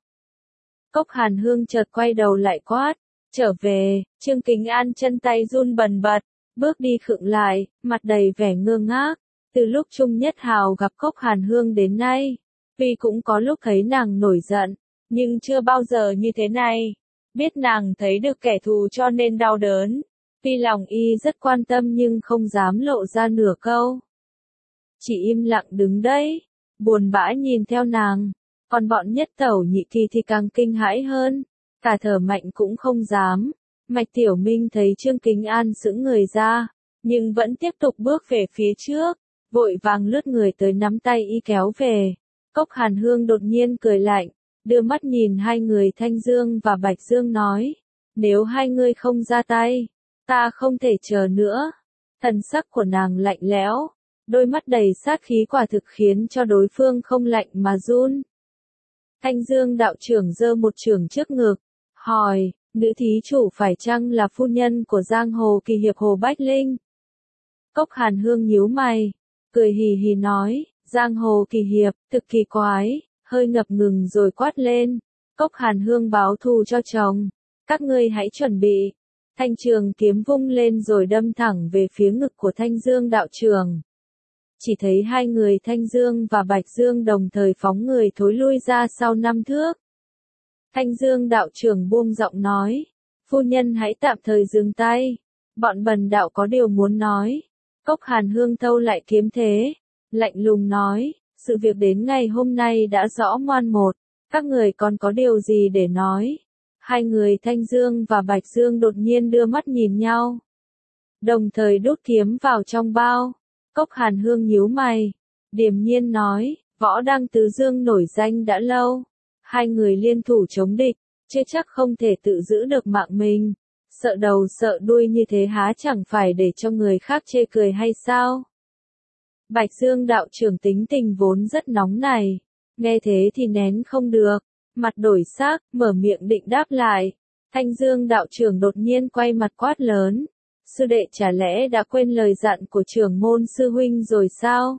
A: Cốc Hàn Hương chợt quay đầu lại quát, trở về. Trương Kính An chân tay run bần bật, bước đi khựng lại, mặt đầy vẻ ngơ ngác. Từ lúc Trung Nhất Hào gặp Cốc Hàn Hương đến nay, tuy cũng có lúc thấy nàng nổi giận, nhưng chưa bao giờ như thế này. Biết nàng thấy được kẻ thù cho nên đau đớn. Tuy lòng y rất quan tâm nhưng không dám lộ ra nửa câu. Chỉ im lặng đứng đấy, buồn bã nhìn theo nàng. Còn bọn Nhất Tẩu Nhị Kỳ thì càng kinh hãi hơn, cả thở mạnh cũng không dám. Mạch Tiểu Minh thấy Trương Kính An sững người ra, nhưng vẫn tiếp tục bước về phía trước, vội vàng lướt người tới nắm tay y kéo về. Cốc Hàn Hương đột nhiên cười lạnh, đưa mắt nhìn hai người Thanh Dương và Bạch Dương nói, nếu hai người không ra tay, ta không thể chờ nữa. Thần sắc của nàng lạnh lẽo, đôi mắt đầy sát khí quả thực khiến cho đối phương không lạnh mà run. Thanh Dương đạo trưởng giơ một chưởng trước ngực, hỏi, nữ thí chủ phải chăng là phu nhân của giang hồ kỳ hiệp Hồ Bách Linh? Cốc Hàn Hương nhíu mày, cười hì hì nói, giang hồ kỳ hiệp, thực kỳ quái, hơi ngập ngừng rồi quát lên, Cốc Hàn Hương báo thù cho chồng, các ngươi hãy chuẩn bị. Thanh trường kiếm vung lên rồi đâm thẳng về phía ngực của Thanh Dương đạo trưởng. Chỉ thấy hai người Thanh Dương và Bạch Dương đồng thời phóng người thối lui ra sau năm thước. Thanh Dương đạo trưởng buông giọng nói, phu nhân hãy tạm thời dừng tay, bọn bần đạo có điều muốn nói. Cốc Hàn Hương thâu lại kiếm thế, lạnh lùng nói, sự việc đến ngày hôm nay đã rõ ngoan một, các người còn có điều gì để nói? Hai người Thanh Dương và Bạch Dương đột nhiên đưa mắt nhìn nhau, đồng thời đút kiếm vào trong bao. Cốc Hàn Hương nhíu mày, điềm nhiên nói, Võ Đăng Tứ Dương nổi danh đã lâu, hai người liên thủ chống địch, chưa chắc không thể tự giữ được mạng mình, sợ đầu sợ đuôi như thế há chẳng phải để cho người khác chê cười hay sao? Bạch Dương đạo trưởng tính tình vốn rất nóng này, nghe thế thì nén không được, mặt đổi sắc, mở miệng định đáp lại. Thanh Dương đạo trưởng đột nhiên quay mặt quát lớn, sư đệ chả lẽ đã quên lời dặn của trưởng môn sư huynh rồi sao?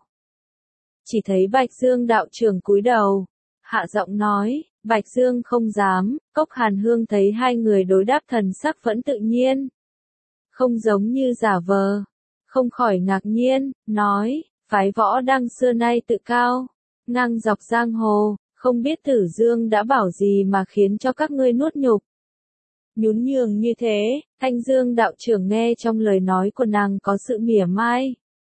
A: Chỉ thấy Bạch Dương đạo trưởng cúi đầu, hạ giọng nói, Bạch Dương không dám. Cốc Hàn Hương thấy hai người đối đáp thần sắc vẫn tự nhiên, không giống như giả vờ, không khỏi ngạc nhiên, nói, phái Võ Đăng xưa nay tự cao, ngang dọc giang hồ, không biết Tử Dương đã bảo gì mà khiến cho các ngươi nuốt nhục. Nhún nhường như thế, Thanh Dương đạo trưởng nghe trong lời nói của nàng có sự mỉa mai,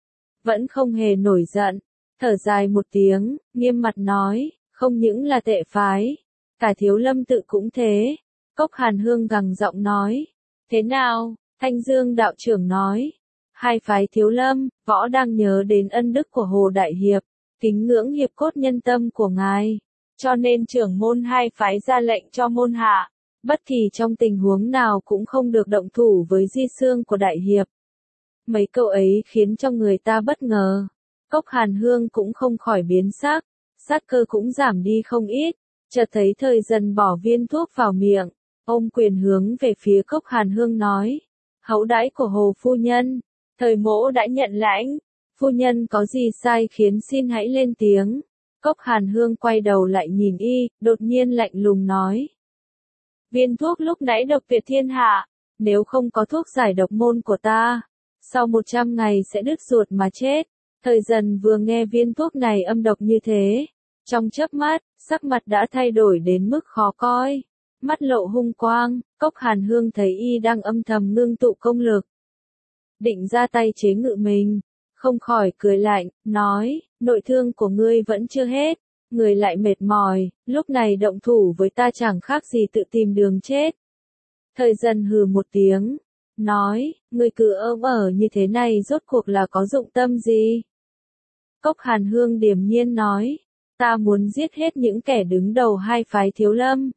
A: vẫn không hề nổi giận, thở dài một tiếng, nghiêm mặt nói, không những là tệ phái, cả Thiếu Lâm tự cũng thế. Cốc Hàn Hương gằn giọng nói, thế nào? Thanh Dương đạo trưởng nói, hai phái Thiếu Lâm, Võ đang nhớ đến ân đức của Hồ Đại Hiệp, kính ngưỡng hiệp cốt nhân tâm của ngài, cho nên trưởng môn hai phái ra lệnh cho môn hạ, bất kỳ trong tình huống nào cũng không được động thủ với di xương của Đại Hiệp. Mấy câu ấy khiến cho người ta bất ngờ, Cốc Hàn Hương cũng không khỏi biến sắc, sát cơ cũng giảm đi không ít, Chợt thấy thời dần bỏ viên thuốc vào miệng, ôm quyền hướng về phía Cốc Hàn Hương nói, hậu đãi của Hồ phu nhân, thời mỗ đã nhận lãnh, phu nhân có gì sai khiến xin hãy lên tiếng. Cốc Hàn Hương quay đầu lại nhìn y, đột nhiên lạnh lùng nói. Viên thuốc lúc nãy độc tuyệt thiên hạ, nếu không có thuốc giải độc môn của ta, sau một trăm ngày sẽ đứt ruột mà chết. Thời dần vừa nghe viên thuốc này âm độc như thế, trong chớp mắt, sắc mặt đã thay đổi đến mức khó coi, mắt lộ hung quang. Cốc Hàn Hương thấy y đang âm thầm ngưng tụ công lực, định ra tay chế ngự mình, không khỏi cười lạnh, nói, nội thương của ngươi vẫn chưa hết, người lại mệt mỏi, lúc này động thủ với ta chẳng khác gì tự tìm đường chết. Thời dần hừ một tiếng, nói, ngươi cứ ôm ở như thế này rốt cuộc là có dụng tâm gì? Cốc Hàn Hương điềm nhiên nói, ta muốn giết hết những kẻ đứng đầu hai phái Thiếu Lâm.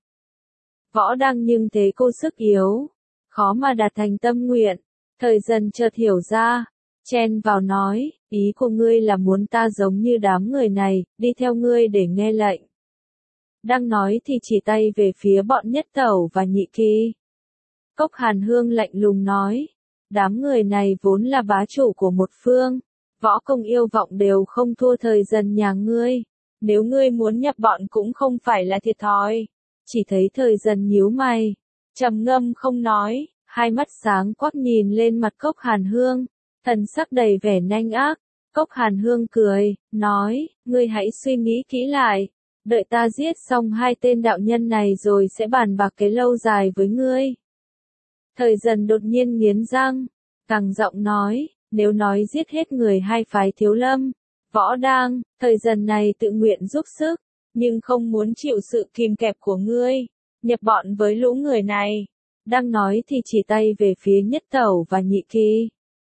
A: Võ Đăng nhưng thế cô sức yếu, khó mà đạt thành tâm nguyện. Thời dần chợt hiểu ra, chen vào nói, ý của ngươi là muốn ta giống như đám người này, đi theo ngươi để nghe lệnh. Đang nói thì chỉ tay về phía bọn Nhất Tẩu và Nhị Kỳ. Cốc Hàn Hương lạnh lùng nói, đám người này vốn là bá chủ của một phương, võ công yêu vọng đều không thua thời dần nhà ngươi, nếu ngươi muốn nhập bọn cũng không phải là thiệt thòi. Chỉ thấy thời dần nhíu mày, trầm ngâm không nói, hai mắt sáng quắc nhìn lên mặt Cốc Hàn Hương, thần sắc đầy vẻ nanh ác. Cốc Hàn Hương cười, nói, ngươi hãy suy nghĩ kỹ lại, đợi ta giết xong hai tên đạo nhân này rồi sẽ bàn bạc cái lâu dài với ngươi. Thời dần đột nhiên nghiến răng, gằn giọng nói, nếu nói giết hết người hai phái Thiếu Lâm, Võ Đang, thời dần này tự nguyện giúp sức, nhưng không muốn chịu sự kìm kẹp của ngươi, nhập bọn với lũ người này. Đang nói thì chỉ tay về phía Nhất Tẩu và Nhị Kỳ.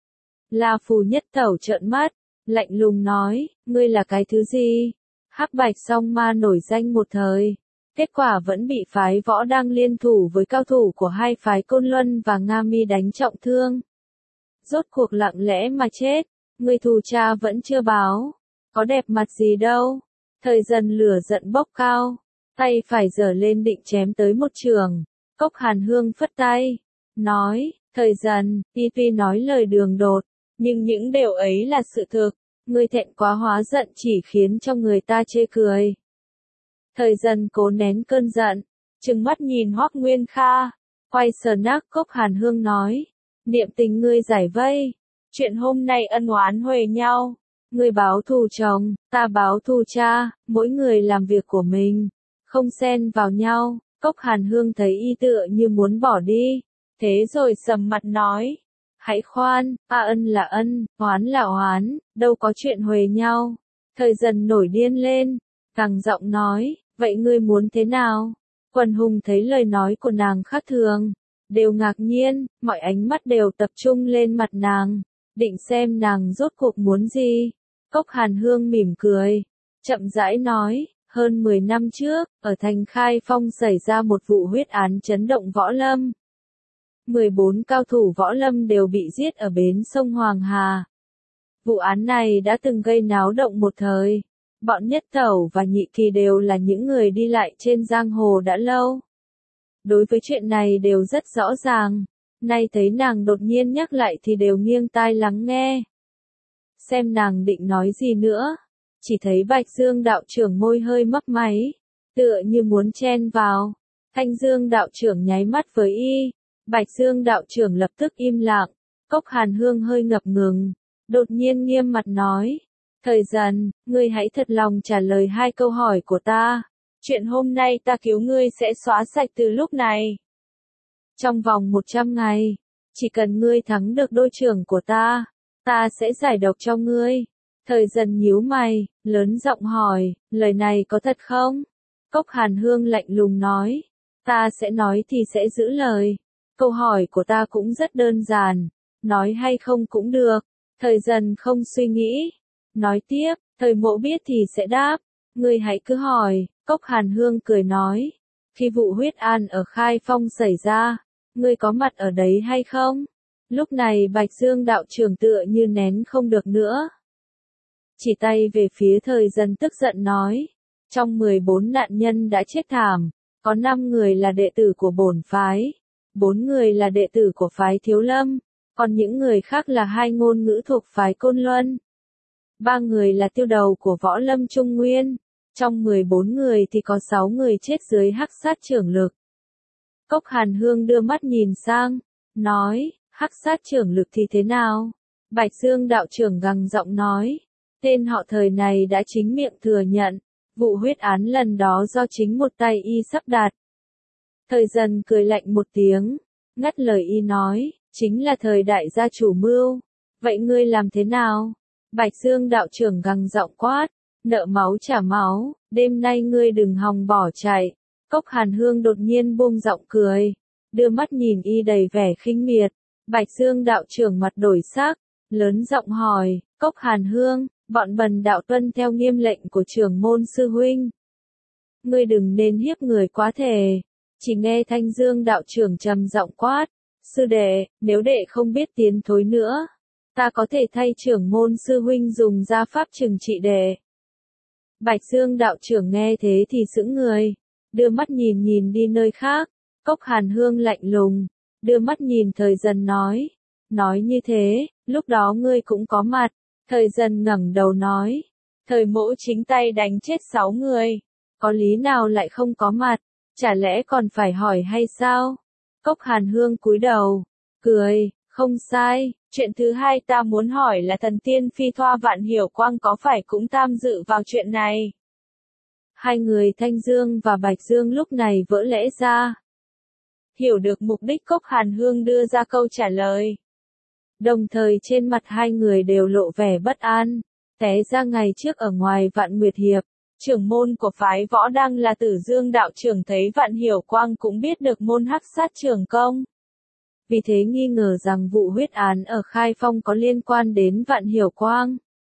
A: La Phù Nhất Tẩu trợn mắt, lạnh lùng nói, ngươi là cái thứ gì? Hắc Bạch Song Ma nổi danh một thời, kết quả vẫn bị phái Võ Đang liên thủ với cao thủ của hai phái Côn Luân và Nga Mi đánh trọng thương. Rốt cuộc lặng lẽ mà chết, ngươi thù cha vẫn chưa báo, có đẹp mặt gì đâu. Thời dần lửa giận bốc cao, tay phải giở lên định chém tới một trường. Cốc Hàn Hương phất tay, nói, thời dần, y tuy nói lời đường đột, nhưng những điều ấy là sự thực, ngươi thẹn quá hóa giận chỉ khiến cho người ta chê cười. Thời dần cố nén cơn giận, trừng mắt nhìn Hoắc Nguyên Kha, quay sờ nát Cốc Hàn Hương nói, niệm tình ngươi giải vây, chuyện hôm nay ân oán huề nhau, ngươi báo thù chồng, ta báo thù cha, mỗi người làm việc của mình, không xen vào nhau. Cốc Hàn Hương thấy y tựa như muốn bỏ đi, thế rồi sầm mặt nói, hãy khoan, a ân là ân, oán là oán, đâu có chuyện huề nhau. Thời dần nổi điên lên, gằn giọng nói, vậy ngươi muốn thế nào? Quần hùng thấy lời nói của nàng khác thường, đều ngạc nhiên, mọi ánh mắt đều tập trung lên mặt nàng, định xem nàng rốt cuộc muốn gì. Cốc Hàn Hương mỉm cười, chậm rãi nói, hơn mười năm trước, ở thành Khai Phong xảy ra một vụ huyết án chấn động võ lâm. mười bốn cao thủ võ lâm đều bị giết ở bến sông Hoàng Hà. Vụ án này đã từng gây náo động một thời. Bọn Nhất Tẩu và Nhị Kỳ đều là những người đi lại trên giang hồ đã lâu. Đối với chuyện này đều rất rõ ràng. Nay thấy nàng đột nhiên nhắc lại thì đều nghiêng tai lắng nghe. Xem nàng định nói gì nữa. Chỉ thấy Bạch Dương đạo trưởng môi hơi mấp máy, tựa như muốn chen vào. Thanh Dương đạo trưởng nháy mắt với y. Bạch Dương đạo trưởng lập tức im lặng. Cốc Hàn Hương hơi ngập ngừng, đột nhiên nghiêm mặt nói, thời dần, ngươi hãy thật lòng trả lời hai câu hỏi của ta. Chuyện hôm nay ta cứu ngươi sẽ xóa sạch từ lúc này. Trong vòng một trăm ngày, chỉ cần ngươi thắng được đôi trưởng của ta, ta sẽ giải độc cho ngươi. Thời dần nhíu mày, lớn giọng hỏi, lời này có thật không? Cốc Hàn Hương lạnh lùng nói, ta sẽ nói thì sẽ giữ lời. Câu hỏi của ta cũng rất đơn giản, nói hay không cũng được. Thời dần không suy nghĩ, nói tiếp, thời mộ biết thì sẽ đáp, ngươi hãy cứ hỏi. Cốc Hàn Hương cười nói, khi vụ huyết an ở Khai Phong xảy ra, ngươi có mặt ở đấy hay không? Lúc này Bạch Dương đạo trưởng tựa như nén không được nữa. Chỉ tay về phía thời dần tức giận nói, Trong mười bốn nạn nhân đã chết thảm, có năm người là đệ tử của bổn phái, bốn người là đệ tử của phái Thiếu Lâm, còn những người khác là hai ngôn ngữ thuộc phái Côn Luân. Ba người là tiêu đầu của võ lâm Trung Nguyên. Trong mười bốn người thì có sáu người chết dưới hắc sát trưởng lực. Cốc Hàn Hương đưa mắt nhìn sang, nói, hắc sát trưởng lực thì thế nào? Bạch Dương đạo trưởng gằn giọng nói, tên họ thời này đã chính miệng thừa nhận, vụ huyết án lần đó do chính một tay y sắp đặt. Thời Dần cười lạnh một tiếng, ngắt lời y nói, chính là thời đại gia chủ mưu. Vậy ngươi làm thế nào? Bạch Dương đạo trưởng gằn giọng quát, nợ máu trả máu, đêm nay ngươi đừng hòng bỏ chạy. Cốc Hàn Hương đột nhiên buông giọng cười, đưa mắt nhìn y đầy vẻ khinh miệt. Bạch Dương đạo trưởng mặt đổi sắc, lớn giọng hỏi, Cốc Hàn Hương, bọn bần đạo tuân theo nghiêm lệnh của trưởng môn sư huynh. Ngươi đừng nên hiếp người quá thể. Chỉ nghe Thanh Dương đạo trưởng trầm giọng quát, sư đệ, nếu đệ không biết tiến thối nữa, ta có thể thay trưởng môn sư huynh dùng gia pháp trừng trị đệ. Bạch Dương đạo trưởng nghe thế thì sững người, đưa mắt nhìn nhìn đi nơi khác. Cốc Hàn Hương lạnh lùng, đưa mắt nhìn Thời Dần nói, nói như thế, lúc đó ngươi cũng có mặt. Thời Dần ngẩng đầu nói, thời mỗ chính tay đánh chết sáu người, có lý nào lại không có mặt, chả lẽ còn phải hỏi hay sao? Cốc Hàn Hương cúi đầu, cười, không sai, chuyện thứ hai ta muốn hỏi là thần tiên phi thoa Vạn Hiểu Quang có phải cũng tham dự vào chuyện này? Hai người Thanh Dương và Bạch Dương lúc này vỡ lẽ ra. Hiểu được mục đích Cốc Hàn Hương đưa ra câu trả lời. Đồng thời trên mặt hai người đều lộ vẻ bất an. Té ra ngày trước ở ngoài Vạn Nguyệt Hiệp, trưởng môn của phái võ đang là Tử Dương đạo trưởng thấy Vạn Hiểu Quang cũng biết được môn hắc sát trưởng công. Vì thế nghi ngờ rằng vụ huyết án ở Khai Phong có liên quan đến Vạn Hiểu Quang.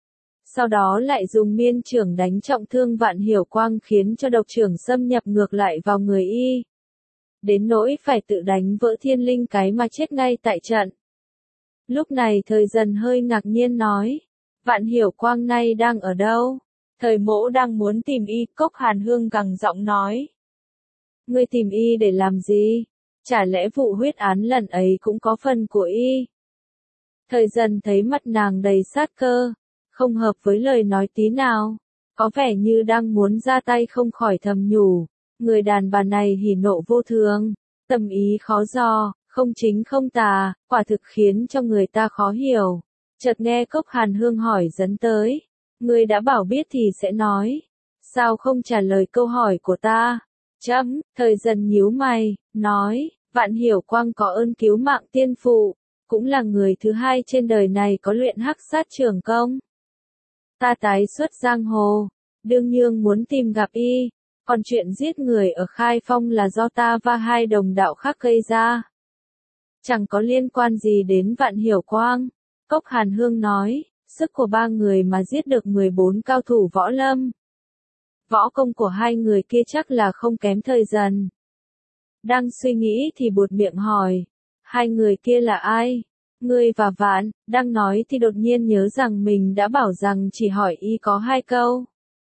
A: Sau đó lại dùng miên trưởng đánh trọng thương Vạn Hiểu Quang khiến cho độc trưởng xâm nhập ngược lại vào người y. Đến nỗi phải tự đánh vỡ thiên linh cái mà chết ngay tại trận. Lúc này Thời Dần hơi ngạc nhiên nói, Vạn Hiểu Quang nay đang ở đâu? Thời mỗ đang muốn tìm y. Cốc Hàn Hương gằn giọng nói. Ngươi tìm y để làm gì? Chả lẽ vụ huyết án lần ấy cũng có phần của y? Thời Dần thấy mặt nàng đầy sát cơ, không hợp với lời nói tí nào, có vẻ như đang muốn ra tay, không khỏi thầm nhủ, người đàn bà này hỉ nộ vô thường, tâm ý khó dò, không chính không tà, quả thực khiến cho người ta khó hiểu. Chợt nghe Cốc Hàn Hương hỏi dẫn tới, ngươi đã bảo biết thì sẽ nói, sao không trả lời câu hỏi của ta? Chấm, Thời Dần nhíu mày, nói, Vạn Hiểu Quang có ơn cứu mạng tiên phụ, cũng là người thứ hai trên đời này có luyện hắc sát trưởng công. Ta tái xuất giang hồ, đương nhiên muốn tìm gặp y, còn chuyện giết người ở Khai Phong là do ta và hai đồng đạo khác gây ra. Chẳng có liên quan gì đến Vạn Hiểu Quang. Cốc Hàn Hương nói, sức của ba người mà giết được mười bốn cao thủ võ lâm. Võ công của hai người kia chắc là không kém Thời Dần. Đang suy nghĩ thì buột miệng hỏi, hai người kia là ai? Ngươi và Vạn, đang nói thì đột nhiên nhớ rằng mình đã bảo rằng chỉ hỏi y có hai câu.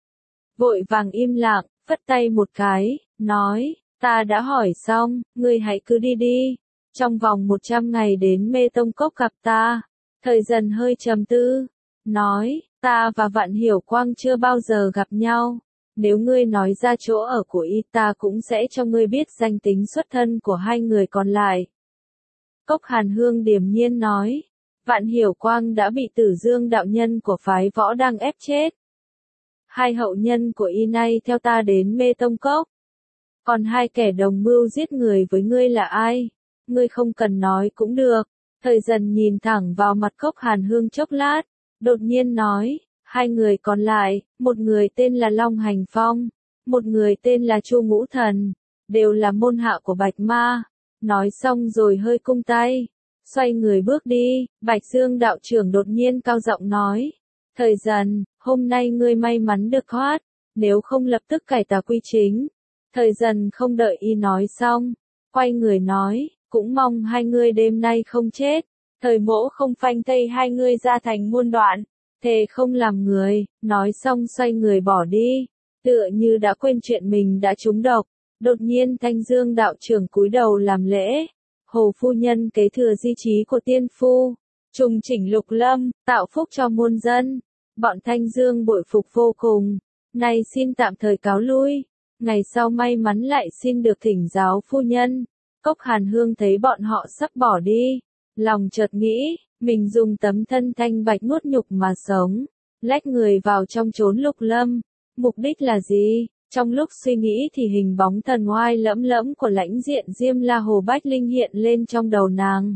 A: Vội vàng im lặng, phất tay một cái, nói, ta đã hỏi xong, ngươi hãy cứ đi đi. Trong vòng một trăm ngày đến Mê Tông Cốc gặp ta. Thời Dần hơi trầm tư, nói, ta và Vạn Hiểu Quang chưa bao giờ gặp nhau. Nếu ngươi nói ra chỗ ở của y ta cũng sẽ cho ngươi biết danh tính xuất thân của hai người còn lại. Cốc Hàn Hương điềm nhiên nói, Vạn Hiểu Quang đã bị Tử Dương đạo nhân của phái võ đang ép chết. Hai hậu nhân của y nay theo ta đến Mê Tông Cốc. Còn hai kẻ đồng mưu giết người với ngươi là ai? Ngươi không cần nói cũng được. Thời Dần nhìn thẳng vào mặt Cốc Hàn Hương chốc lát, đột nhiên nói, hai người còn lại, một người tên là Long Hành Phong, một người tên là Chu Ngũ Thần, đều là môn hạ của Bạch Ma. Nói xong rồi hơi cung tay, xoay người bước đi. Bạch Dương đạo trưởng đột nhiên cao giọng nói, Thời Dần, hôm nay ngươi may mắn được thoát, nếu không lập tức cải tà quy chính. Thời Dần không đợi y nói xong, quay người nói, cũng mong hai ngươi đêm nay không chết, thời mỗ không phanh thây hai ngươi ra thành muôn đoạn, thề không làm người. Nói xong xoay người bỏ đi. Tựa như đã quên chuyện mình đã trúng độc, đột nhiên Thanh Dương đạo trưởng cúi đầu làm lễ. Hồ phu nhân kế thừa di trí của tiên phu, trùng chỉnh lục lâm, tạo phúc cho muôn dân. Bọn Thanh Dương bội phục vô cùng. Này xin tạm thời cáo lui. Ngày sau may mắn lại xin được thỉnh giáo phu nhân. Cốc Hàn Hương thấy bọn họ sắp bỏ đi, lòng chợt nghĩ, mình dùng tấm thân thanh bạch nuốt nhục mà sống, lách người vào trong chốn lục lâm, mục đích là gì? Trong lúc suy nghĩ thì hình bóng thần oai lẫm lẫm của lãnh diện Diêm La Hồ Bách Linh hiện lên trong đầu nàng.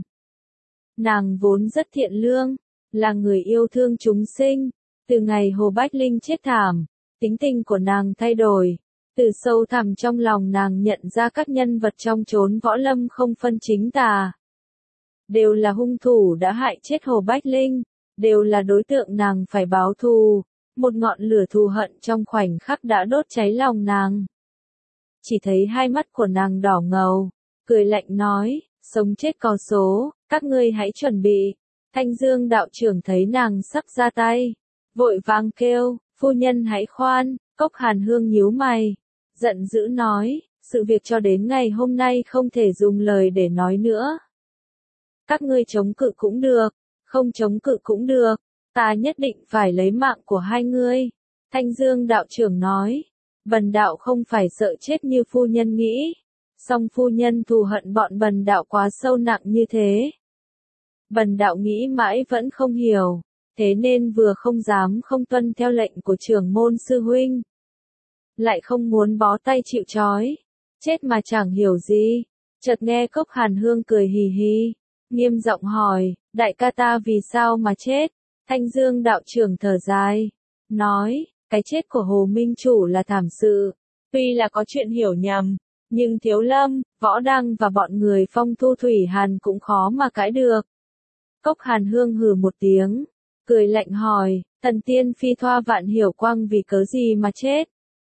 A: Nàng vốn rất thiện lương, là người yêu thương chúng sinh, từ ngày Hồ Bách Linh chết thảm, tính tình của nàng thay đổi. Từ sâu thẳm trong lòng nàng nhận ra các nhân vật trong chốn võ lâm không phân chính tà. Đều là hung thủ đã hại chết Hồ Bách Linh, đều là đối tượng nàng phải báo thù. Một ngọn lửa thù hận trong khoảnh khắc đã đốt cháy lòng nàng. Chỉ thấy hai mắt của nàng đỏ ngầu, cười lạnh nói, sống chết có số, các ngươi hãy chuẩn bị. Thanh Dương đạo trưởng thấy nàng sắp ra tay, vội vàng kêu, phu nhân hãy khoan. Cốc Hàn Hương nhíu mày, giận dữ nói, sự việc cho đến ngày hôm nay không thể dùng lời để nói nữa. Các ngươi chống cự cũng được, không chống cự cũng được, ta nhất định phải lấy mạng của hai ngươi. Thanh Dương đạo trưởng nói, bần đạo không phải sợ chết như phu nhân nghĩ, song phu nhân thù hận bọn bần đạo quá sâu nặng như thế. Bần đạo nghĩ mãi vẫn không hiểu, thế nên vừa không dám không tuân theo lệnh của trưởng môn sư huynh. Lại không muốn bó tay chịu trói, chết mà chẳng hiểu gì. Chợt nghe Cốc Hàn Hương cười hì hì, nghiêm giọng hỏi, đại ca ta vì sao mà chết? Thanh Dương đạo trưởng thở dài, nói, cái chết của Hồ Minh Chủ là thảm sự, tuy là có chuyện hiểu nhầm, nhưng Thiếu Lâm, Võ Đăng và bọn người Phong Thu Thủy Hàn cũng khó mà cãi được. Cốc Hàn Hương hừ một tiếng, cười lạnh hỏi, thần tiên phi thoa Vạn Hiểu Quang vì cớ gì mà chết?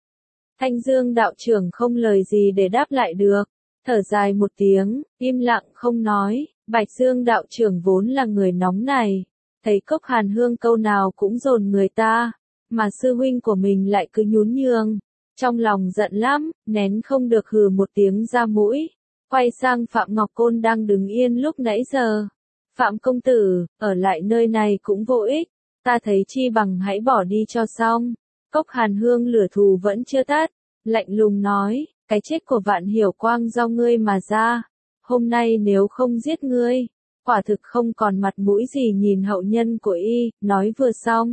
A: Thanh Dương đạo trưởng không lời gì để đáp lại được, thở dài một tiếng, im lặng không nói. Bạch Dương đạo trưởng vốn là người nóng này, thấy Cốc Hàn Hương câu nào cũng dồn người ta, mà sư huynh của mình lại cứ nhún nhường, trong lòng giận lắm, nén không được hừ một tiếng ra mũi, quay sang Phạm Ngọc Côn đang đứng yên lúc nãy giờ. Phạm công tử, ở lại nơi này cũng vô ích, ta thấy chi bằng hãy bỏ đi cho xong. Cốc Hàn Hương lửa thù vẫn chưa tắt, lạnh lùng nói, cái chết của Vạn Hiểu Quang do ngươi mà ra. Hôm nay nếu không giết ngươi, quả thực không còn mặt mũi gì nhìn hậu nhân của y. Nói vừa xong,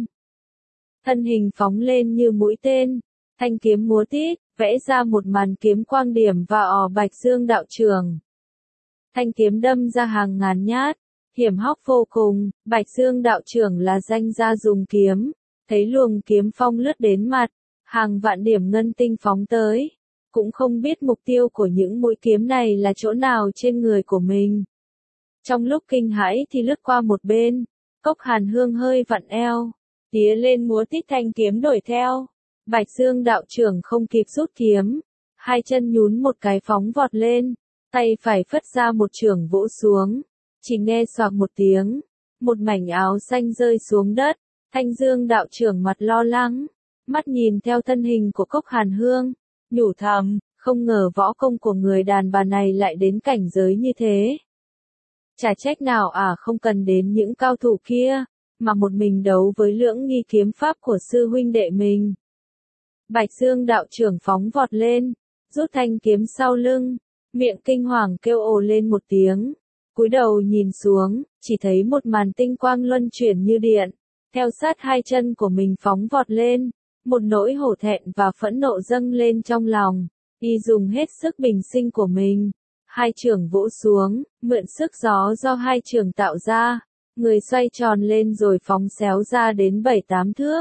A: thân hình phóng lên như mũi tên, thanh kiếm múa tít, vẽ ra một màn kiếm quang điểm vào Bạch Dương đạo trưởng. Thanh kiếm đâm ra hàng ngàn nhát, hiểm hóc vô cùng. Bạch Dương đạo trưởng là danh gia dùng kiếm, thấy luồng kiếm phong lướt đến mặt, hàng vạn điểm ngân tinh phóng tới, cũng không biết mục tiêu của những mũi kiếm này là chỗ nào trên người của mình. Trong lúc kinh hãi thì lướt qua một bên, Cốc Hàn Hương hơi vặn eo, tía lên múa tít thanh kiếm đuổi theo. Bạch Dương đạo trưởng không kịp rút kiếm, hai chân nhún một cái phóng vọt lên, tay phải phất ra một chưởng vỗ xuống, chỉ nghe xoạc một tiếng, một mảnh áo xanh rơi xuống đất. Thanh Dương đạo trưởng mặt lo lắng, mắt nhìn theo thân hình của Cốc Hàn Hương, nhủ thầm, không ngờ võ công của người đàn bà này lại đến cảnh giới như thế. Chả trách nào à không cần đến những cao thủ kia, mà một mình đấu với lưỡng nghi kiếm pháp của sư huynh đệ mình. Bạch Dương đạo trưởng phóng vọt lên, rút thanh kiếm sau lưng, miệng kinh hoàng kêu ồ lên một tiếng, cúi đầu nhìn xuống, chỉ thấy một màn tinh quang luân chuyển như điện, theo sát hai chân của mình phóng vọt lên, một nỗi hổ thẹn và phẫn nộ dâng lên trong lòng, y dùng hết sức bình sinh của mình, hai chưởng vỗ xuống, mượn sức gió do hai chưởng tạo ra, người xoay tròn lên rồi phóng xéo ra đến bảy tám thước.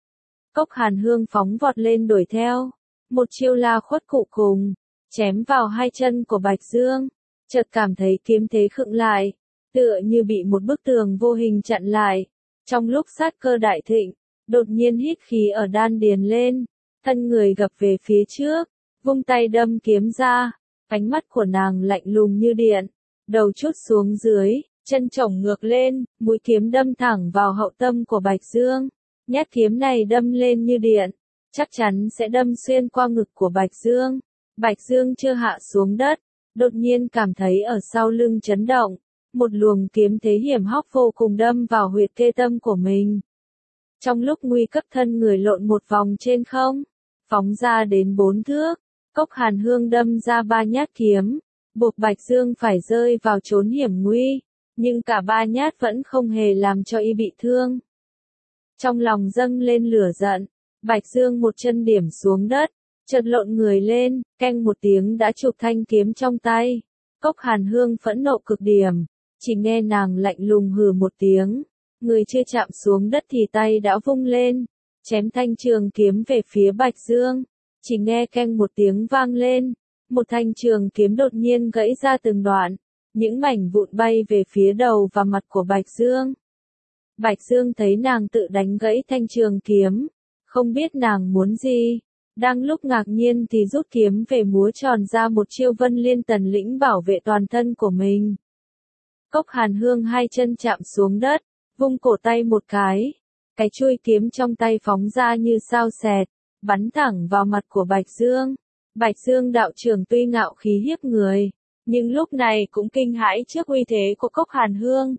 A: Cốc Hàn Hương phóng vọt lên đuổi theo, một chiêu la khuất cụ cùng, chém vào hai chân của Bạch Dương, chợt cảm thấy kiếm thế khựng lại, tựa như bị một bức tường vô hình chặn lại. Trong lúc sát cơ đại thịnh, đột nhiên hít khí ở đan điền lên, thân người gập về phía trước, vung tay đâm kiếm ra, ánh mắt của nàng lạnh lùng như điện, đầu chốt xuống dưới, chân chổng ngược lên, mũi kiếm đâm thẳng vào hậu tâm của Bạch Dương. Nhát kiếm này đâm lên như điện, chắc chắn sẽ đâm xuyên qua ngực của Bạch Dương. Bạch Dương chưa hạ xuống đất, đột nhiên cảm thấy ở sau lưng chấn động, một luồng kiếm thế hiểm hóc vô cùng đâm vào huyệt kê tâm của mình. Trong lúc nguy cấp thân người lộn một vòng trên không, phóng ra đến bốn thước, Cốc Hàn Hương đâm ra ba nhát kiếm, buộc Bạch Dương phải rơi vào chốn hiểm nguy, nhưng cả ba nhát vẫn không hề làm cho y bị thương. Trong lòng dâng lên lửa giận, Bạch Dương một chân điểm xuống đất, chợt lộn người lên, keng một tiếng đã chụp thanh kiếm trong tay. Cốc Hàn Hương phẫn nộ cực điểm, chỉ nghe nàng lạnh lùng hừ một tiếng, người chưa chạm xuống đất thì tay đã vung lên, chém thanh trường kiếm về phía Bạch Dương. Chỉ nghe keng một tiếng vang lên, một thanh trường kiếm đột nhiên gãy ra từng đoạn, những mảnh vụn bay về phía đầu và mặt của Bạch Dương. Bạch Dương thấy nàng tự đánh gãy thanh trường kiếm, không biết nàng muốn gì, đang lúc ngạc nhiên thì rút kiếm về múa tròn ra một chiêu Vân Liên Tần Lĩnh bảo vệ toàn thân của mình. Cốc Hàn Hương hai chân chạm xuống đất, vung cổ tay một cái, cái chuôi kiếm trong tay phóng ra như sao xẹt, bắn thẳng vào mặt của Bạch Dương. Bạch Dương đạo trưởng tuy ngạo khí hiếp người, nhưng lúc này cũng kinh hãi trước uy thế của Cốc Hàn Hương.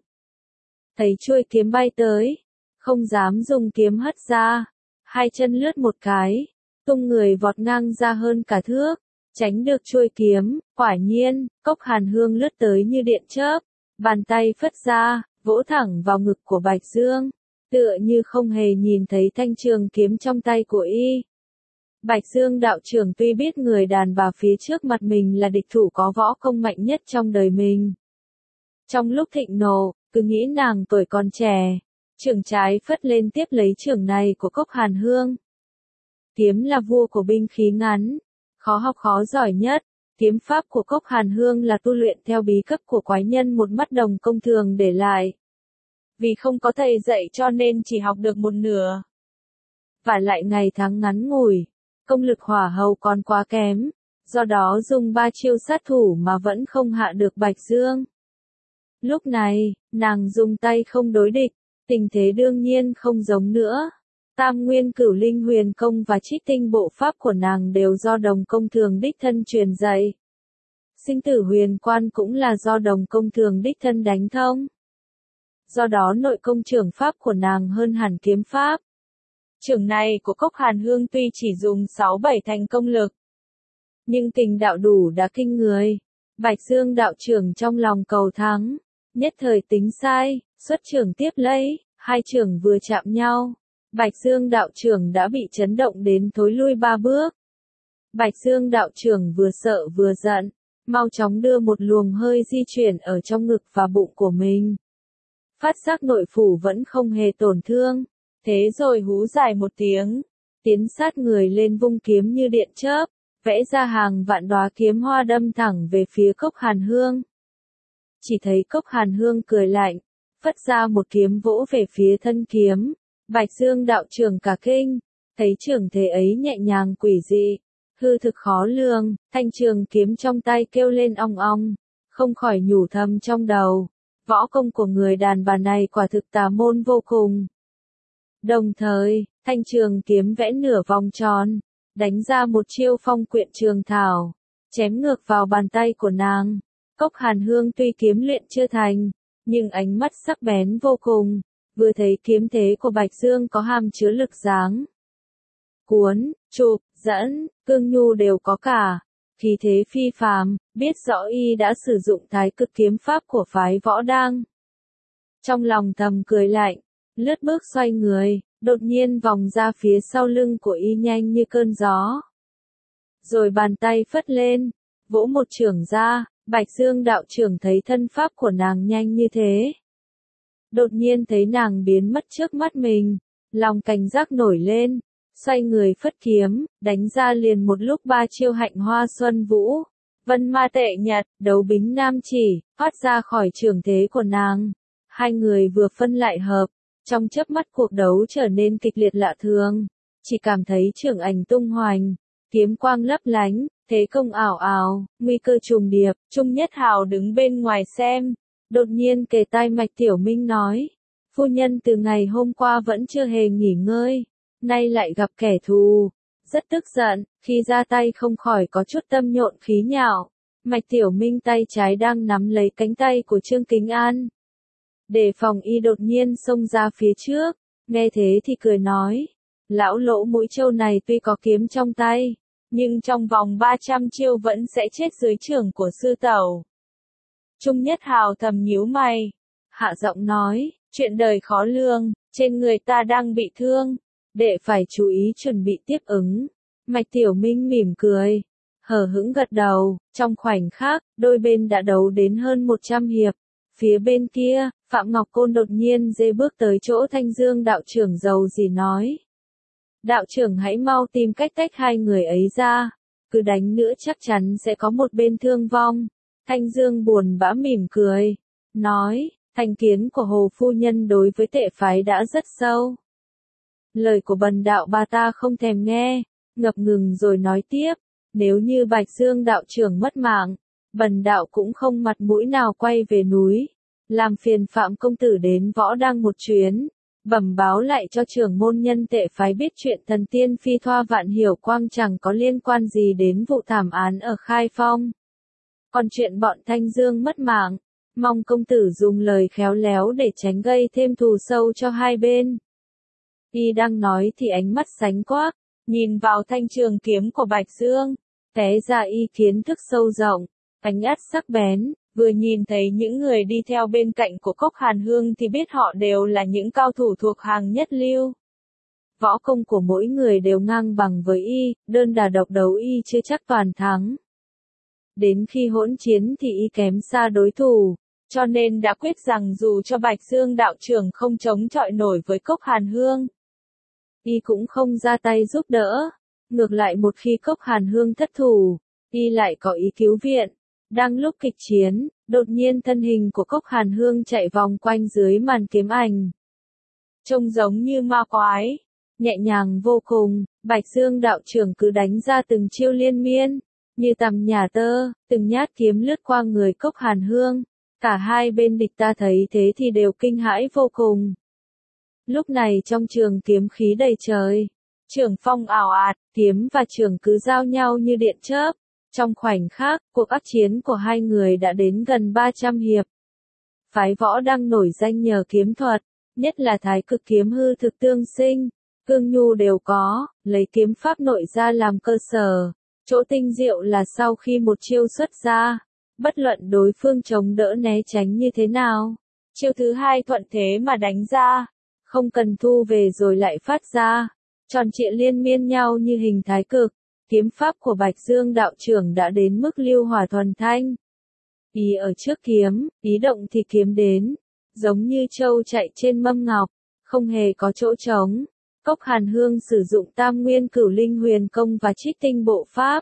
A: Thấy chuôi kiếm bay tới, không dám dùng kiếm hất ra, hai chân lướt một cái, tung người vọt ngang ra hơn cả thước, tránh được chuôi kiếm. Quả nhiên, Cốc Hàn Hương lướt tới như điện chớp, bàn tay phất ra, vỗ thẳng vào ngực của Bạch Dương, tựa như không hề nhìn thấy thanh trường kiếm trong tay của y. Bạch Dương đạo trưởng tuy biết người đàn bà phía trước mặt mình là địch thủ có võ công mạnh nhất trong đời mình. Trong lúc thịnh nộ, cứ nghĩ nàng tuổi còn trẻ, chưởng trái phất lên tiếp lấy chưởng này của Cốc Hàn Hương. Kiếm là vua của binh khí ngắn, khó học khó giỏi nhất, kiếm pháp của Cốc Hàn Hương là tu luyện theo bí cấp của quái nhân một mắt đồng công thường để lại. Vì không có thầy dạy cho nên chỉ học được một nửa. Và lại ngày tháng ngắn ngủi, công lực hỏa hầu còn quá kém, do đó dùng ba chiêu sát thủ mà vẫn không hạ được Bạch Dương. Lúc này, nàng dùng tay không đối địch, tình thế đương nhiên không giống nữa. Tam Nguyên Cửu Linh Huyền Công và Trích Tinh Bộ Pháp của nàng đều do đồng công thường đích thân truyền dạy. Sinh Tử Huyền Quan cũng là do đồng công thường đích thân đánh thông. Do đó nội công trưởng pháp của nàng hơn hẳn kiếm pháp. Chưởng này của Cốc Hàn Hương tuy chỉ dùng sáu bảy thành công lực, nhưng tình đạo đủ đã kinh người. Bạch Dương đạo trưởng trong lòng cầu thắng, nhất thời tính sai, xuất chưởng tiếp lấy, hai chưởng vừa chạm nhau, Bạch Dương đạo trưởng đã bị chấn động đến thối lui ba bước. Bạch Dương đạo trưởng vừa sợ vừa giận, mau chóng đưa một luồng hơi di chuyển ở trong ngực và bụng của mình. Phát giác nội phủ vẫn không hề tổn thương, thế rồi hú dài một tiếng, tiến sát người lên vung kiếm như điện chớp, vẽ ra hàng vạn đóa kiếm hoa đâm thẳng về phía Cốc Hàn Hương. Chỉ thấy Cốc Hàn Hương cười lạnh, phất ra một kiếm vỗ về phía thân kiếm. Bạch Dương đạo trưởng cả kinh, thấy trưởng thế ấy nhẹ nhàng quỷ dị, hư thực khó lường, thanh trường kiếm trong tay kêu lên ong ong, không khỏi nhủ thầm trong đầu, võ công của người đàn bà này quả thực tà môn vô cùng. Đồng thời, thanh trường kiếm vẽ nửa vòng tròn, đánh ra một chiêu phong quyện trường thảo, chém ngược vào bàn tay của nàng. Cốc Hàn Hương tuy kiếm luyện chưa thành, nhưng ánh mắt sắc bén vô cùng, vừa thấy kiếm thế của Bạch Dương có hàm chứa lực giáng. Cuốn, chụp, dẫn, cương nhu đều có cả, khí thế phi phàm, biết rõ y đã sử dụng thái cực kiếm pháp của phái Võ Đang. Trong lòng thầm cười lạnh, lướt bước xoay người, đột nhiên vòng ra phía sau lưng của y nhanh như cơn gió. Rồi bàn tay phất lên, vỗ một chưởng ra, Bạch Dương đạo trưởng thấy thân pháp của nàng nhanh như thế. Đột nhiên thấy nàng biến mất trước mắt mình, lòng cảnh giác nổi lên, xoay người phất kiếm, đánh ra liền một lúc ba chiêu hạnh hoa xuân vũ, vân ma tệ nhật, đấu bính nam chỉ, thoát ra khỏi trường thế của nàng. Hai người vừa phân lại hợp, trong chớp mắt cuộc đấu trở nên kịch liệt lạ thường, chỉ cảm thấy trường ảnh tung hoành, kiếm quang lấp lánh, thế công ảo ảo, nguy cơ trùng điệp. Trung Nhất Hào đứng bên ngoài xem, đột nhiên kề tai Mạch Tiểu Minh nói, phu nhân từ ngày hôm qua vẫn chưa hề nghỉ ngơi, nay lại gặp kẻ thù, rất tức giận, khi ra tay không khỏi có chút tâm nhộn khí nhạo. Mạch Tiểu Minh tay trái đang nắm lấy cánh tay của Trương Kính An. Đề phòng y đột nhiên xông ra phía trước, nghe thế thì cười nói, lão lỗ mũi trâu này tuy có kiếm trong tay, nhưng trong vòng ba trăm chiêu vẫn sẽ chết dưới chưởng của sư tẩu. Trung Nhất Hào thầm nhíu mày, hạ giọng nói, chuyện đời khó lường, trên người ta đang bị thương, đệ phải chú ý chuẩn bị tiếp ứng. Mạch Tiểu Minh mỉm cười, hờ hững gật đầu, trong khoảnh khắc, đôi bên đã đấu đến hơn một trăm hiệp. Phía bên kia, Phạm Ngọc Côn đột nhiên dê bước tới chỗ Thanh Dương đạo trưởng giàu gì nói. Đạo trưởng hãy mau tìm cách tách hai người ấy ra, cứ đánh nữa chắc chắn sẽ có một bên thương vong. Thanh Dương buồn bã mỉm cười, nói, thành kiến của Hồ Phu Nhân đối với tệ phái đã rất sâu. Lời của bần đạo bà ta không thèm nghe, ngập ngừng rồi nói tiếp, nếu như Bạch Dương đạo trưởng mất mạng, bần đạo cũng không mặt mũi nào quay về núi, làm phiền Phạm công tử đến Võ Đăng một chuyến, bẩm báo lại cho trưởng môn nhân tệ phái biết chuyện thần tiên phi thoa vạn hiểu quang chẳng có liên quan gì đến vụ thảm án ở Khai Phong. Còn chuyện bọn Thanh Dương mất mạng, mong công tử dùng lời khéo léo để tránh gây thêm thù sâu cho hai bên. Y đang nói thì ánh mắt sánh quắc, nhìn vào thanh trường kiếm của Bạch Dương, té ra y kiến thức sâu rộng, ánh át sắc bén, vừa nhìn thấy những người đi theo bên cạnh của Cốc Hàn Hương thì biết họ đều là những cao thủ thuộc hàng nhất lưu. Võ công của mỗi người đều ngang bằng với y, đơn đà độc đấu y chưa chắc toàn thắng. Đến khi hỗn chiến thì y kém xa đối thủ, cho nên đã quyết rằng dù cho Bạch Dương đạo trưởng không chống chọi nổi với Cốc Hàn Hương, y cũng không ra tay giúp đỡ. Ngược lại một khi Cốc Hàn Hương thất thủ, y lại có ý cứu viện. Đang lúc kịch chiến, đột nhiên thân hình của Cốc Hàn Hương chạy vòng quanh dưới màn kiếm ảnh. Trông giống như ma quái, nhẹ nhàng vô cùng, Bạch Dương đạo trưởng cứ đánh ra từng chiêu liên miên, như tầm nhà tơ, từng nhát kiếm lướt qua người Cốc Hàn Hương. Cả hai bên địch ta thấy thế thì đều kinh hãi vô cùng. Lúc này trong trường kiếm khí đầy trời, trường phong ảo ạt, kiếm và trường cứ giao nhau như điện chớp. Trong khoảnh khắc, cuộc ác chiến của hai người đã đến gần ba trăm hiệp. Phái Võ Đăng nổi danh nhờ kiếm thuật, nhất là thái cực kiếm hư thực tương sinh, cương nhu đều có, lấy kiếm pháp nội ra làm cơ sở. Chỗ tinh diệu là sau khi một chiêu xuất ra, bất luận đối phương chống đỡ né tránh như thế nào, chiêu thứ hai thuận thế mà đánh ra, không cần thu về rồi lại phát ra, tròn trịa liên miên nhau như hình thái cực. Kiếm pháp của Bạch Dương đạo trưởng đã đến mức lưu hỏa thuần thanh. Ý ở trước kiếm, ý động thì kiếm đến, giống như trâu chạy trên mâm ngọc, không hề có chỗ trống. Cốc Hàn Hương sử dụng Tam Nguyên Cửu Linh Huyền Công và Trích Tinh Bộ Pháp.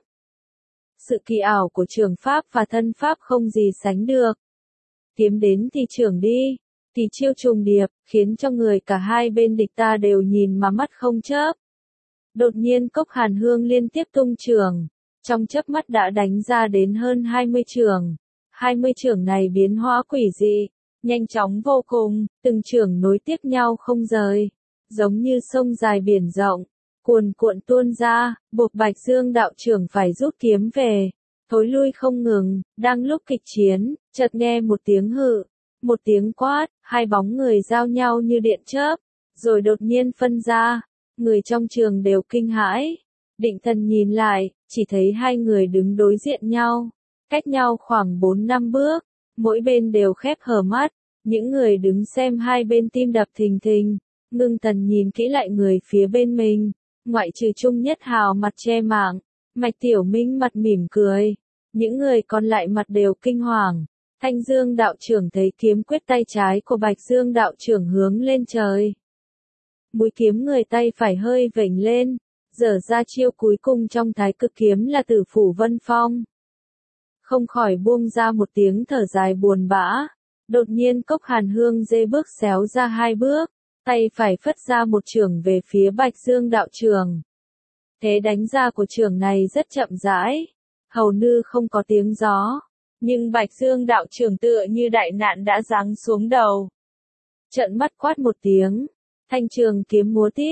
A: Sự kỳ ảo của trường pháp và thân pháp không gì sánh được. Kiếm đến thì trưởng đi, thì chiêu trùng điệp, khiến cho người cả hai bên địch ta đều nhìn mà mắt không chớp. Đột nhiên Cốc Hàn Hương liên tiếp tung chưởng, trong chớp mắt đã đánh ra đến hơn hai mươi chưởng. hai mươi chưởng này biến hóa quỷ dị, nhanh chóng vô cùng, từng chưởng nối tiếp nhau không rời, giống như sông dài biển rộng, cuồn cuộn tuôn ra, buộc Bạch Dương đạo trưởng phải rút kiếm về, thối lui không ngừng. Đang lúc kịch chiến, chợt nghe một tiếng hự, một tiếng quát, hai bóng người giao nhau như điện chớp, rồi đột nhiên phân ra. Người trong trường đều kinh hãi, định thần nhìn lại, chỉ thấy hai người đứng đối diện nhau, cách nhau khoảng bốn năm bước, mỗi bên đều khép hờ mắt, những người đứng xem hai bên tim đập thình thình, ngưng thần nhìn kỹ lại người phía bên mình, ngoại trừ Trung Nhất Hào mặt che mạng, Mạch Tiểu Minh mặt mỉm cười, những người còn lại mặt đều kinh hoàng. Thanh Dương đạo trưởng thấy kiếm quyết tay trái của Bạch Dương đạo trưởng hướng lên trời. Mũi kiếm người tay phải hơi vểnh lên, dở ra chiêu cuối cùng trong thái cực kiếm là Tử Phủ Vân Phong. Không khỏi buông ra một tiếng thở dài buồn bã, đột nhiên Cốc Hàn Hương dê bước xéo ra hai bước, tay phải phất ra một chưởng về phía Bạch Dương đạo trưởng. Thế đánh ra của chưởng này rất chậm rãi, hầu như không có tiếng gió, nhưng Bạch Dương đạo trưởng tựa như đại nạn đã giáng xuống đầu. Trợn mắt quát một tiếng, thanh trường kiếm múa tít,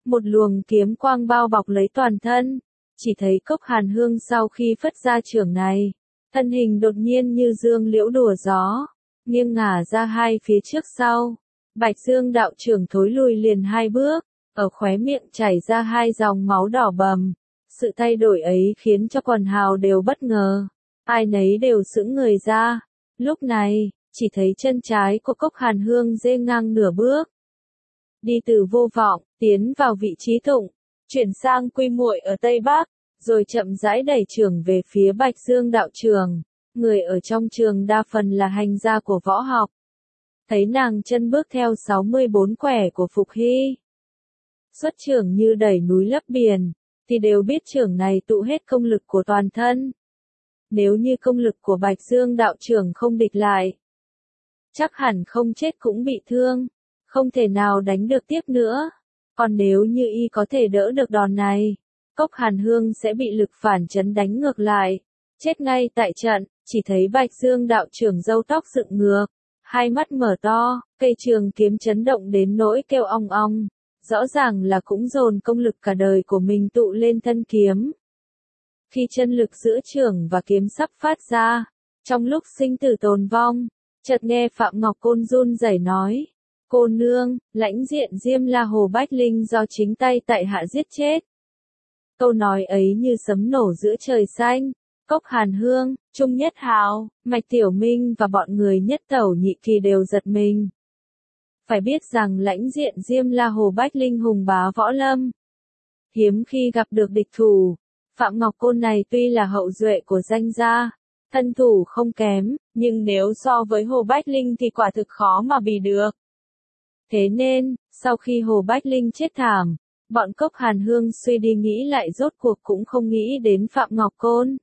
A: một luồng kiếm quang bao bọc lấy toàn thân, chỉ thấy Cốc Hàn Hương sau khi phất ra chưởng này, thân hình đột nhiên như dương liễu đùa gió, nghiêng ngả ra hai phía trước sau. Bạch Dương đạo trưởng thối lùi liền hai bước, ở khóe miệng chảy ra hai dòng máu đỏ bầm. Sự thay đổi ấy khiến cho quần hào đều bất ngờ, ai nấy đều sững người ra. Lúc này, chỉ thấy chân trái của Cốc Hàn Hương giê ngang nửa bước, đi từ vô vọng, tiến vào vị trí tụng, chuyển sang quy muội ở Tây Bắc, rồi chậm rãi đẩy chưởng về phía Bạch Dương đạo trường. Người ở trong trường đa phần là hành gia của võ học. Thấy nàng chân bước theo sáu mươi bốn quẻ của Phục Hy, xuất chưởng như đẩy núi lấp biển, thì đều biết chưởng này tụ hết công lực của toàn thân. Nếu như công lực của Bạch Dương đạo trưởng không địch lại, chắc hẳn không chết cũng bị thương, không thể nào đánh được tiếp nữa. Còn nếu như y có thể đỡ được đòn này, Cốc Hàn Hương sẽ bị lực phản chấn đánh ngược lại, chết ngay tại trận. Chỉ thấy Bạch Dương đạo trưởng râu tóc dựng ngược, hai mắt mở to, cây trường kiếm chấn động đến nỗi kêu ong ong, rõ ràng là cũng dồn công lực cả đời của mình tụ lên thân kiếm. Khi chân lực giữa chưởng và kiếm sắp phát ra, trong lúc sinh tử tồn vong, chợt nghe Phạm Ngọc Côn run rẩy nói: "Cô nương, lãnh diện Diêm La Hồ Bách Linh do chính tay tại hạ giết chết." Câu nói ấy như sấm nổ giữa trời xanh. Cốc Hàn Hương, Trung Nhất Hào, Mạch Tiểu Minh và bọn người Nhất Tẩu Nhị Kỳ đều giật mình. Phải biết rằng lãnh diện Diêm La Hồ Bách Linh hùng bá võ lâm, hiếm khi gặp được địch thủ. Phạm Ngọc Côn này tuy là hậu duệ của danh gia, thân thủ không kém, nhưng nếu so với Hồ Bách Linh thì quả thực khó mà bì được. Thế nên, sau khi Hồ Bách Linh chết thảm, bọn Cốc Hàn Hương suy đi nghĩ lại rốt cuộc cũng không nghĩ đến Phạm Ngọc Côn.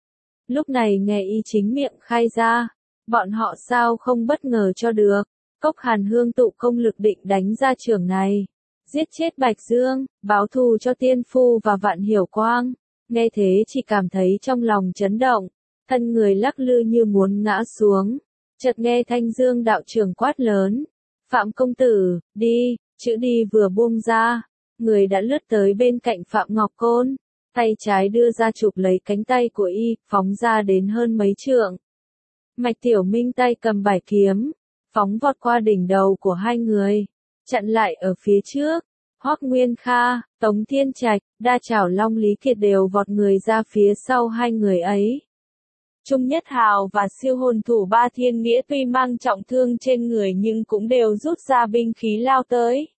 A: Lúc này nghe y chính miệng khai ra, bọn họ sao không bất ngờ cho được. Cốc Hàn Hương tụ công lực định đánh ra chưởng này, giết chết Bạch Dương, báo thù cho Tiên Phu và Vạn Hiểu Quang. Nghe thế chỉ cảm thấy trong lòng chấn động, thân người lắc lư như muốn ngã xuống. Chợt nghe Thanh Dương đạo trưởng quát lớn: "Phạm công tử, đi!" Chữ đi vừa buông ra, người đã lướt tới bên cạnh Phạm Ngọc Côn. Tay trái đưa ra chụp lấy cánh tay của y, phóng ra đến hơn mấy trượng. Mạch Tiểu Minh tay cầm bài kiếm, phóng vọt qua đỉnh đầu của hai người, chặn lại ở phía trước. Hoắc Nguyên Kha, Tống Thiên Trạch, Đa Chảo Long Lý Kiệt đều vọt người ra phía sau hai người ấy. Trung Nhất Hào và siêu hồn thủ Ba Thiên Nghĩa tuy mang trọng thương trên người nhưng cũng đều rút ra binh khí lao tới.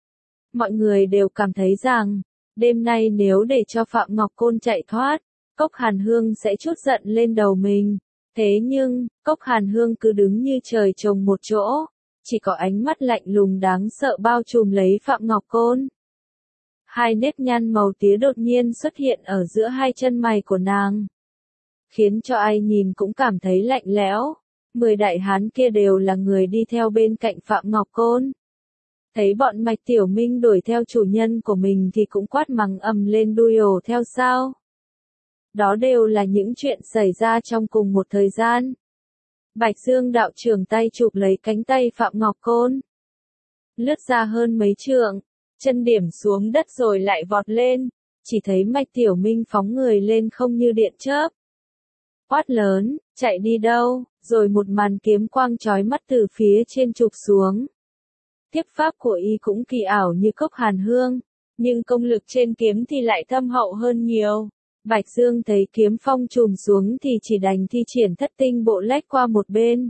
A: Mọi người đều cảm thấy rằng, đêm nay nếu để cho Phạm Ngọc Côn chạy thoát, Cốc Hàn Hương sẽ trút giận lên đầu mình. Thế nhưng, Cốc Hàn Hương cứ đứng như trời trồng một chỗ, chỉ có ánh mắt lạnh lùng đáng sợ bao trùm lấy Phạm Ngọc Côn. Hai nếp nhăn màu tía đột nhiên xuất hiện ở giữa hai chân mày của nàng, khiến cho ai nhìn cũng cảm thấy lạnh lẽo. Mười đại hán kia đều là người đi theo bên cạnh Phạm Ngọc Côn. Thấy bọn Mạch Tiểu Minh đuổi theo chủ nhân của mình thì cũng quát mắng ầm lên đuôi ổ theo sao. Đó đều là những chuyện xảy ra trong cùng một thời gian. Bạch Dương đạo trưởng tay chụp lấy cánh tay Phạm Ngọc Côn, lướt ra hơn mấy trượng, chân điểm xuống đất rồi lại vọt lên, chỉ thấy Mạch Tiểu Minh phóng người lên không như điện chớp. Quát lớn: "Chạy đi đâu?" Rồi một màn kiếm quang chói mắt từ phía trên chụp xuống. Tiếp pháp của y cũng kỳ ảo như Cốc Hàn Hương, nhưng công lực trên kiếm thì lại thâm hậu hơn nhiều. Bạch Dương thấy kiếm phong trùm xuống thì chỉ đành thi triển thất tinh bộ lách qua một bên.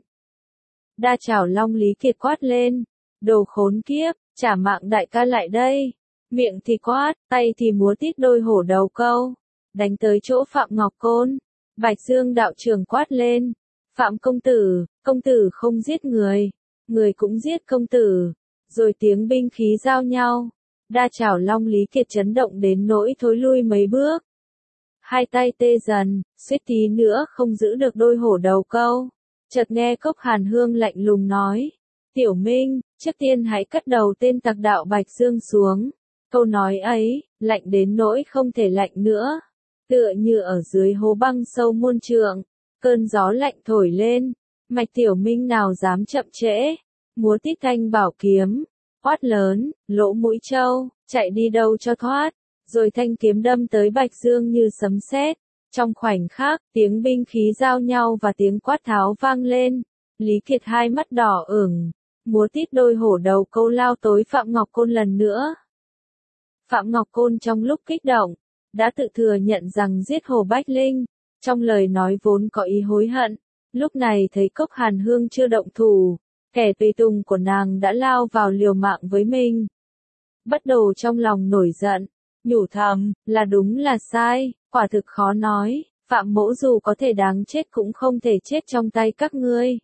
A: Đa Chảo Long Lý Kiệt quát lên: "Đồ khốn kiếp, trả mạng đại ca lại đây!" Miệng thì quát, tay thì múa tít đôi hổ đầu câu, đánh tới chỗ Phạm Ngọc Côn. Bạch Dương đạo trưởng quát lên: "Phạm công tử, công tử không giết người, người cũng giết công tử." Rồi tiếng binh khí giao nhau. Đa Chảo Long Lý Kiệt chấn động đến nỗi thối lui mấy bước. Hai tay tê dần, suýt tí nữa không giữ được đôi hổ đầu câu. Chợt nghe Cốc Hàn Hương lạnh lùng nói: "Tiểu Minh, trước tiên hãy cất đầu tên tặc đạo Bạch Dương xuống." Câu nói ấy, lạnh đến nỗi không thể lạnh nữa. Tựa như ở dưới hố băng sâu muôn trượng, cơn gió lạnh thổi lên. Mạch Tiểu Minh nào dám chậm trễ, múa tít thanh bảo kiếm, quát lớn: "Lỗ Mũi Châu, chạy đi đâu cho thoát, rồi thanh kiếm đâm tới Bạch Dương như sấm sét. Trong khoảnh khắc, tiếng binh khí giao nhau và tiếng quát tháo vang lên, Lý Kiệt hai mắt đỏ ửng, múa tít đôi hổ đầu câu lao tới Phạm Ngọc Côn lần nữa. Phạm Ngọc Côn trong lúc kích động, đã tự thừa nhận rằng giết Hồ Bách Linh, trong lời nói vốn có ý hối hận, lúc này thấy Cốc Hàn Hương chưa động thủ, kẻ tùy tùng của nàng đã lao vào liều mạng với mình. Bất đồ trong lòng nổi giận, nhủ thầm, là đúng là sai, quả thực khó nói, Phạm Mỗ dù có thể đáng chết cũng không thể chết trong tay các ngươi.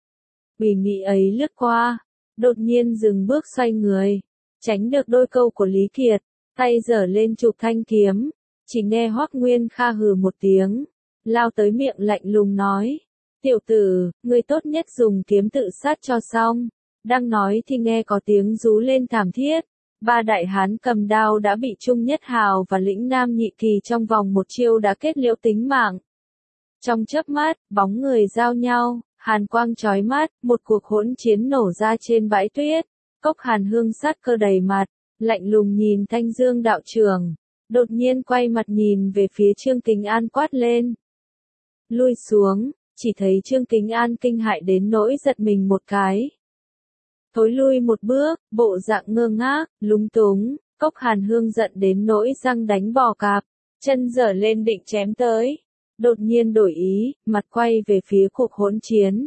A: Ủy nghĩ ấy lướt qua, đột nhiên dừng bước xoay người, tránh được đôi câu của Lý Kiệt, tay giở lên chụp thanh kiếm, chỉ nghe Hoắc Nguyên Kha hừ một tiếng, lao tới miệng lạnh lùng nói, tiểu tử, ngươi tốt nhất dùng kiếm tự sát cho xong. Đang nói thì nghe có tiếng rú lên thảm thiết, ba đại hán cầm đao đã bị Trung Nhất Hào và Lĩnh Nam Nhị Kỳ trong vòng một chiêu đã kết liễu tính mạng. Trong chớp mắt, bóng người giao nhau, hàn quang chói mắt, một cuộc hỗn chiến nổ ra trên bãi tuyết. Cốc Hàn Hương sát cơ đầy mặt, lạnh lùng nhìn Thanh Dương đạo trưởng, đột nhiên quay mặt nhìn về phía Trương Kính An quát lên. Lui xuống, chỉ thấy Trương Kính An kinh hại đến nỗi giật mình một cái. Thối lui một bước, bộ dạng ngơ ngác, lúng túng, Cốc Hàn Hương giận đến nỗi răng đánh bò cạp, chân giở lên định chém tới. Đột nhiên đổi ý, mặt quay về phía cuộc hỗn chiến.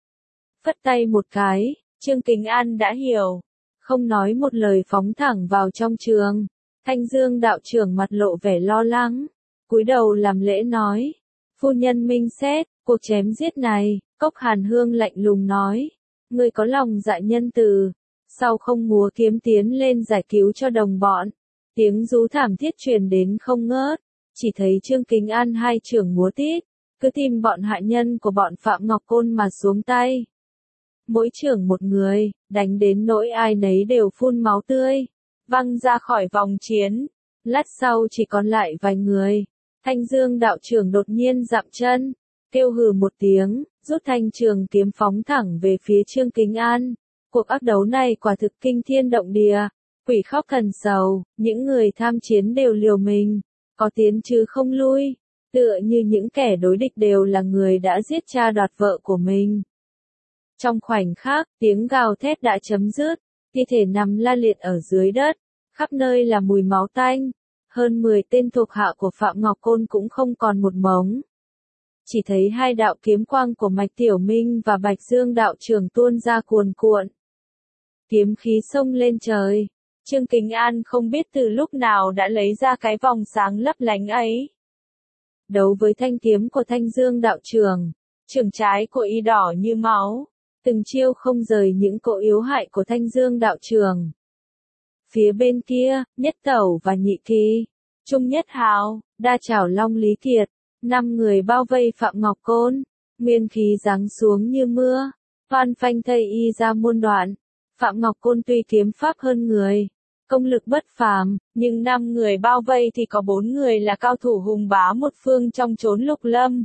A: Phất tay một cái, Trương Kính An đã hiểu, không nói một lời phóng thẳng vào trong trường. Thanh Dương đạo trưởng mặt lộ vẻ lo lắng, cúi đầu làm lễ nói, phu nhân minh xét, cuộc chém giết này. Cốc Hàn Hương lạnh lùng nói, ngươi có lòng dạ nhân từ, sao không múa kiếm tiến lên giải cứu cho đồng bọn. Tiếng rú thảm thiết truyền đến không ngớt, chỉ thấy Trương Kính An hai trưởng múa tít, cứ tìm bọn hạ nhân của bọn Phạm Ngọc Côn mà xuống tay. Mỗi trưởng một người, đánh đến nỗi ai nấy đều phun máu tươi, văng ra khỏi vòng chiến. Lát sau chỉ còn lại vài người. Thanh Dương đạo trưởng đột nhiên dậm chân, kêu hừ một tiếng, rút thanh trường kiếm phóng thẳng về phía Trương Kính An. Cuộc ác đấu này quả thực kinh thiên động địa, quỷ khóc thần sầu, những người tham chiến đều liều mình, có tiến chứ không lui, tựa như những kẻ đối địch đều là người đã giết cha đoạt vợ của mình. Trong khoảnh khắc, tiếng gào thét đã chấm dứt, thi thể nằm la liệt ở dưới đất, khắp nơi là mùi máu tanh, hơn mười tên thuộc hạ của Phạm Ngọc Côn cũng không còn một mống. Chỉ thấy hai đạo kiếm quang của Mạch Tiểu Minh và Bạch Dương đạo trưởng tuôn ra cuồn cuộn. Kiếm khí xông lên trời, Trương Kính An không biết từ lúc nào đã lấy ra cái vòng sáng lấp lánh ấy. Đấu với thanh kiếm của Thanh Dương đạo trưởng, trưởng trái của y đỏ như máu, từng chiêu không rời những cỗ yếu hại của Thanh Dương đạo trưởng. Phía bên kia, Nhất Tẩu và Nhị Kỳ, Trung Nhất Hào, Đa Chảo Long Lý Kiệt, năm người bao vây Phạm Ngọc Côn, nguyên khí giáng xuống như mưa, toan phanh thây y ra muôn đoạn. Phạm Ngọc Côn tuy kiếm pháp hơn người, công lực bất phàm, nhưng năm người bao vây thì có bốn người là cao thủ hùng bá một phương trong chốn lục lâm.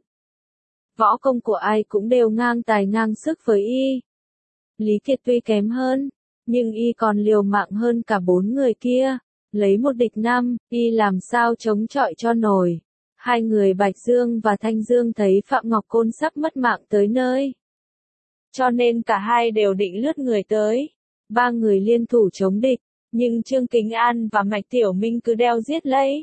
A: Võ công của ai cũng đều ngang tài ngang sức với y. Lý Kiệt tuy kém hơn, nhưng y còn liều mạng hơn cả bốn người kia, lấy một địch năm, y làm sao chống chọi cho nổi. Hai người Bạch Dương và Thanh Dương thấy Phạm Ngọc Côn sắp mất mạng tới nơi, cho nên cả hai đều định lướt người tới. Ba người liên thủ chống địch, nhưng Trương Kính An và Mạch Tiểu Minh cứ đeo giết lấy,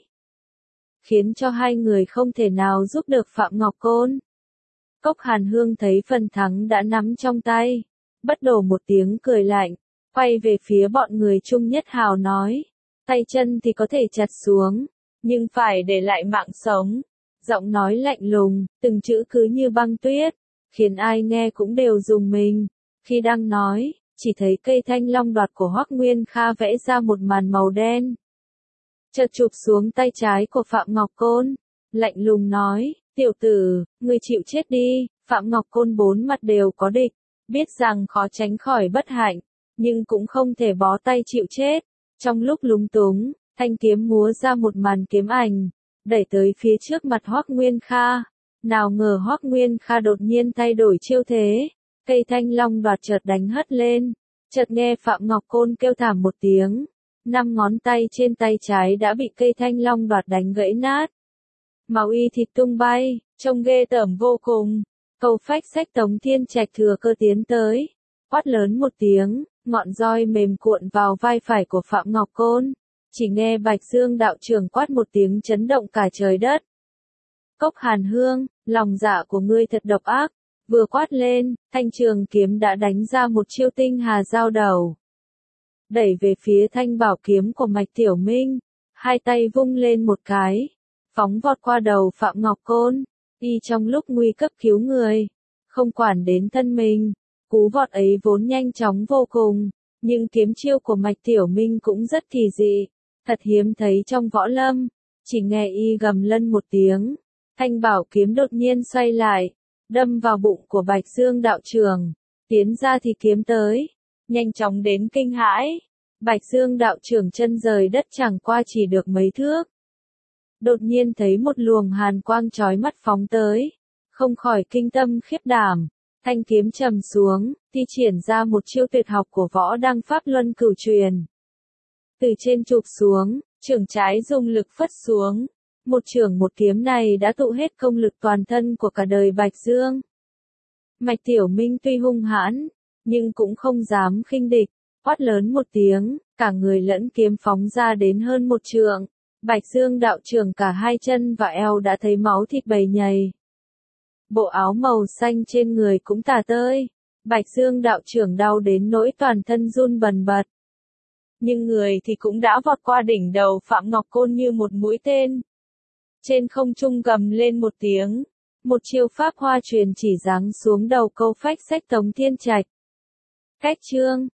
A: khiến cho hai người không thể nào giúp được Phạm Ngọc Côn. Cốc Hàn Hương thấy phần thắng đã nắm trong tay, bất đổ một tiếng cười lạnh, quay về phía bọn người Trung Nhất Hào nói, tay chân thì có thể chặt xuống, nhưng phải để lại mạng sống. Giọng nói lạnh lùng, từng chữ cứ như băng tuyết, khiến ai nghe cũng đều rùng mình. Khi đang nói, chỉ thấy cây thanh long đoạt của Hoắc Nguyên Kha vẽ ra một màn màu đen, chợt chụp xuống tay trái của Phạm Ngọc Côn, lạnh lùng nói, tiểu tử, ngươi chịu chết đi. Phạm Ngọc Côn bốn mặt đều có địch, biết rằng khó tránh khỏi bất hạnh, nhưng cũng không thể bó tay chịu chết. Trong lúc lúng túng, thanh kiếm múa ra một màn kiếm ảnh, đẩy tới phía trước mặt Hoắc Nguyên Kha. Nào ngờ Hoắc Nguyên Kha đột nhiên thay đổi chiêu thế, cây thanh long đoạt chợt đánh hất lên, chợt nghe Phạm Ngọc Côn kêu thảm một tiếng, năm ngón tay trên tay trái đã bị cây thanh long đoạt đánh gãy nát. Máu y thịt tung bay, trông ghê tởm vô cùng. Câu phách sách Tống Thiên Trạch thừa cơ tiến tới, quát lớn một tiếng, ngọn roi mềm cuộn vào vai phải của Phạm Ngọc Côn. Chỉ nghe Bạch Dương đạo trưởng quát một tiếng chấn động cả trời đất. Cốc Hàn Hương, lòng dạ của ngươi thật độc ác. Vừa quát lên, thanh trường kiếm đã đánh ra một chiêu tinh hà giao đầu. Đẩy về phía thanh bảo kiếm của Mạch Tiểu Minh, hai tay vung lên một cái, phóng vọt qua đầu Phạm Ngọc Côn, y trong lúc nguy cấp cứu người, không quản đến thân mình. Cú vọt ấy vốn nhanh chóng vô cùng, nhưng kiếm chiêu của Mạch Tiểu Minh cũng rất kỳ dị, thật hiếm thấy trong võ lâm. Chỉ nghe y gầm lên một tiếng, thanh bảo kiếm đột nhiên xoay lại, đâm vào bụng của Bạch Dương đạo trưởng, tiến ra thì kiếm tới, nhanh chóng đến kinh hãi. Bạch Dương đạo trưởng chân rời đất chẳng qua chỉ được mấy thước. Đột nhiên thấy một luồng hàn quang chói mắt phóng tới, không khỏi kinh tâm khiếp đảm, thanh kiếm trầm xuống, thi triển ra một chiêu tuyệt học của võ đăng pháp luân cửu truyền. Từ trên chụp xuống, chưởng trái dùng lực phất xuống, một chưởng một kiếm này đã tụ hết công lực toàn thân của cả đời Bạch Dương. Mạch Tiểu Minh tuy hung hãn, nhưng cũng không dám khinh địch, quát lớn một tiếng, cả người lẫn kiếm phóng ra đến hơn một trượng. Bạch Dương đạo trưởng cả hai chân và eo đã thấy máu thịt bầy nhầy. Bộ áo màu xanh trên người cũng tả tơi. Bạch Dương đạo trưởng đau đến nỗi toàn thân run bần bật. Nhưng người thì cũng đã vọt qua đỉnh đầu Phạm Ngọc Côn như một mũi tên. Trên không trung gầm lên một tiếng, một chiêu pháp hoa truyền chỉ giáng xuống đầu câu phách sách Tống Thiên Trạch. Cách chương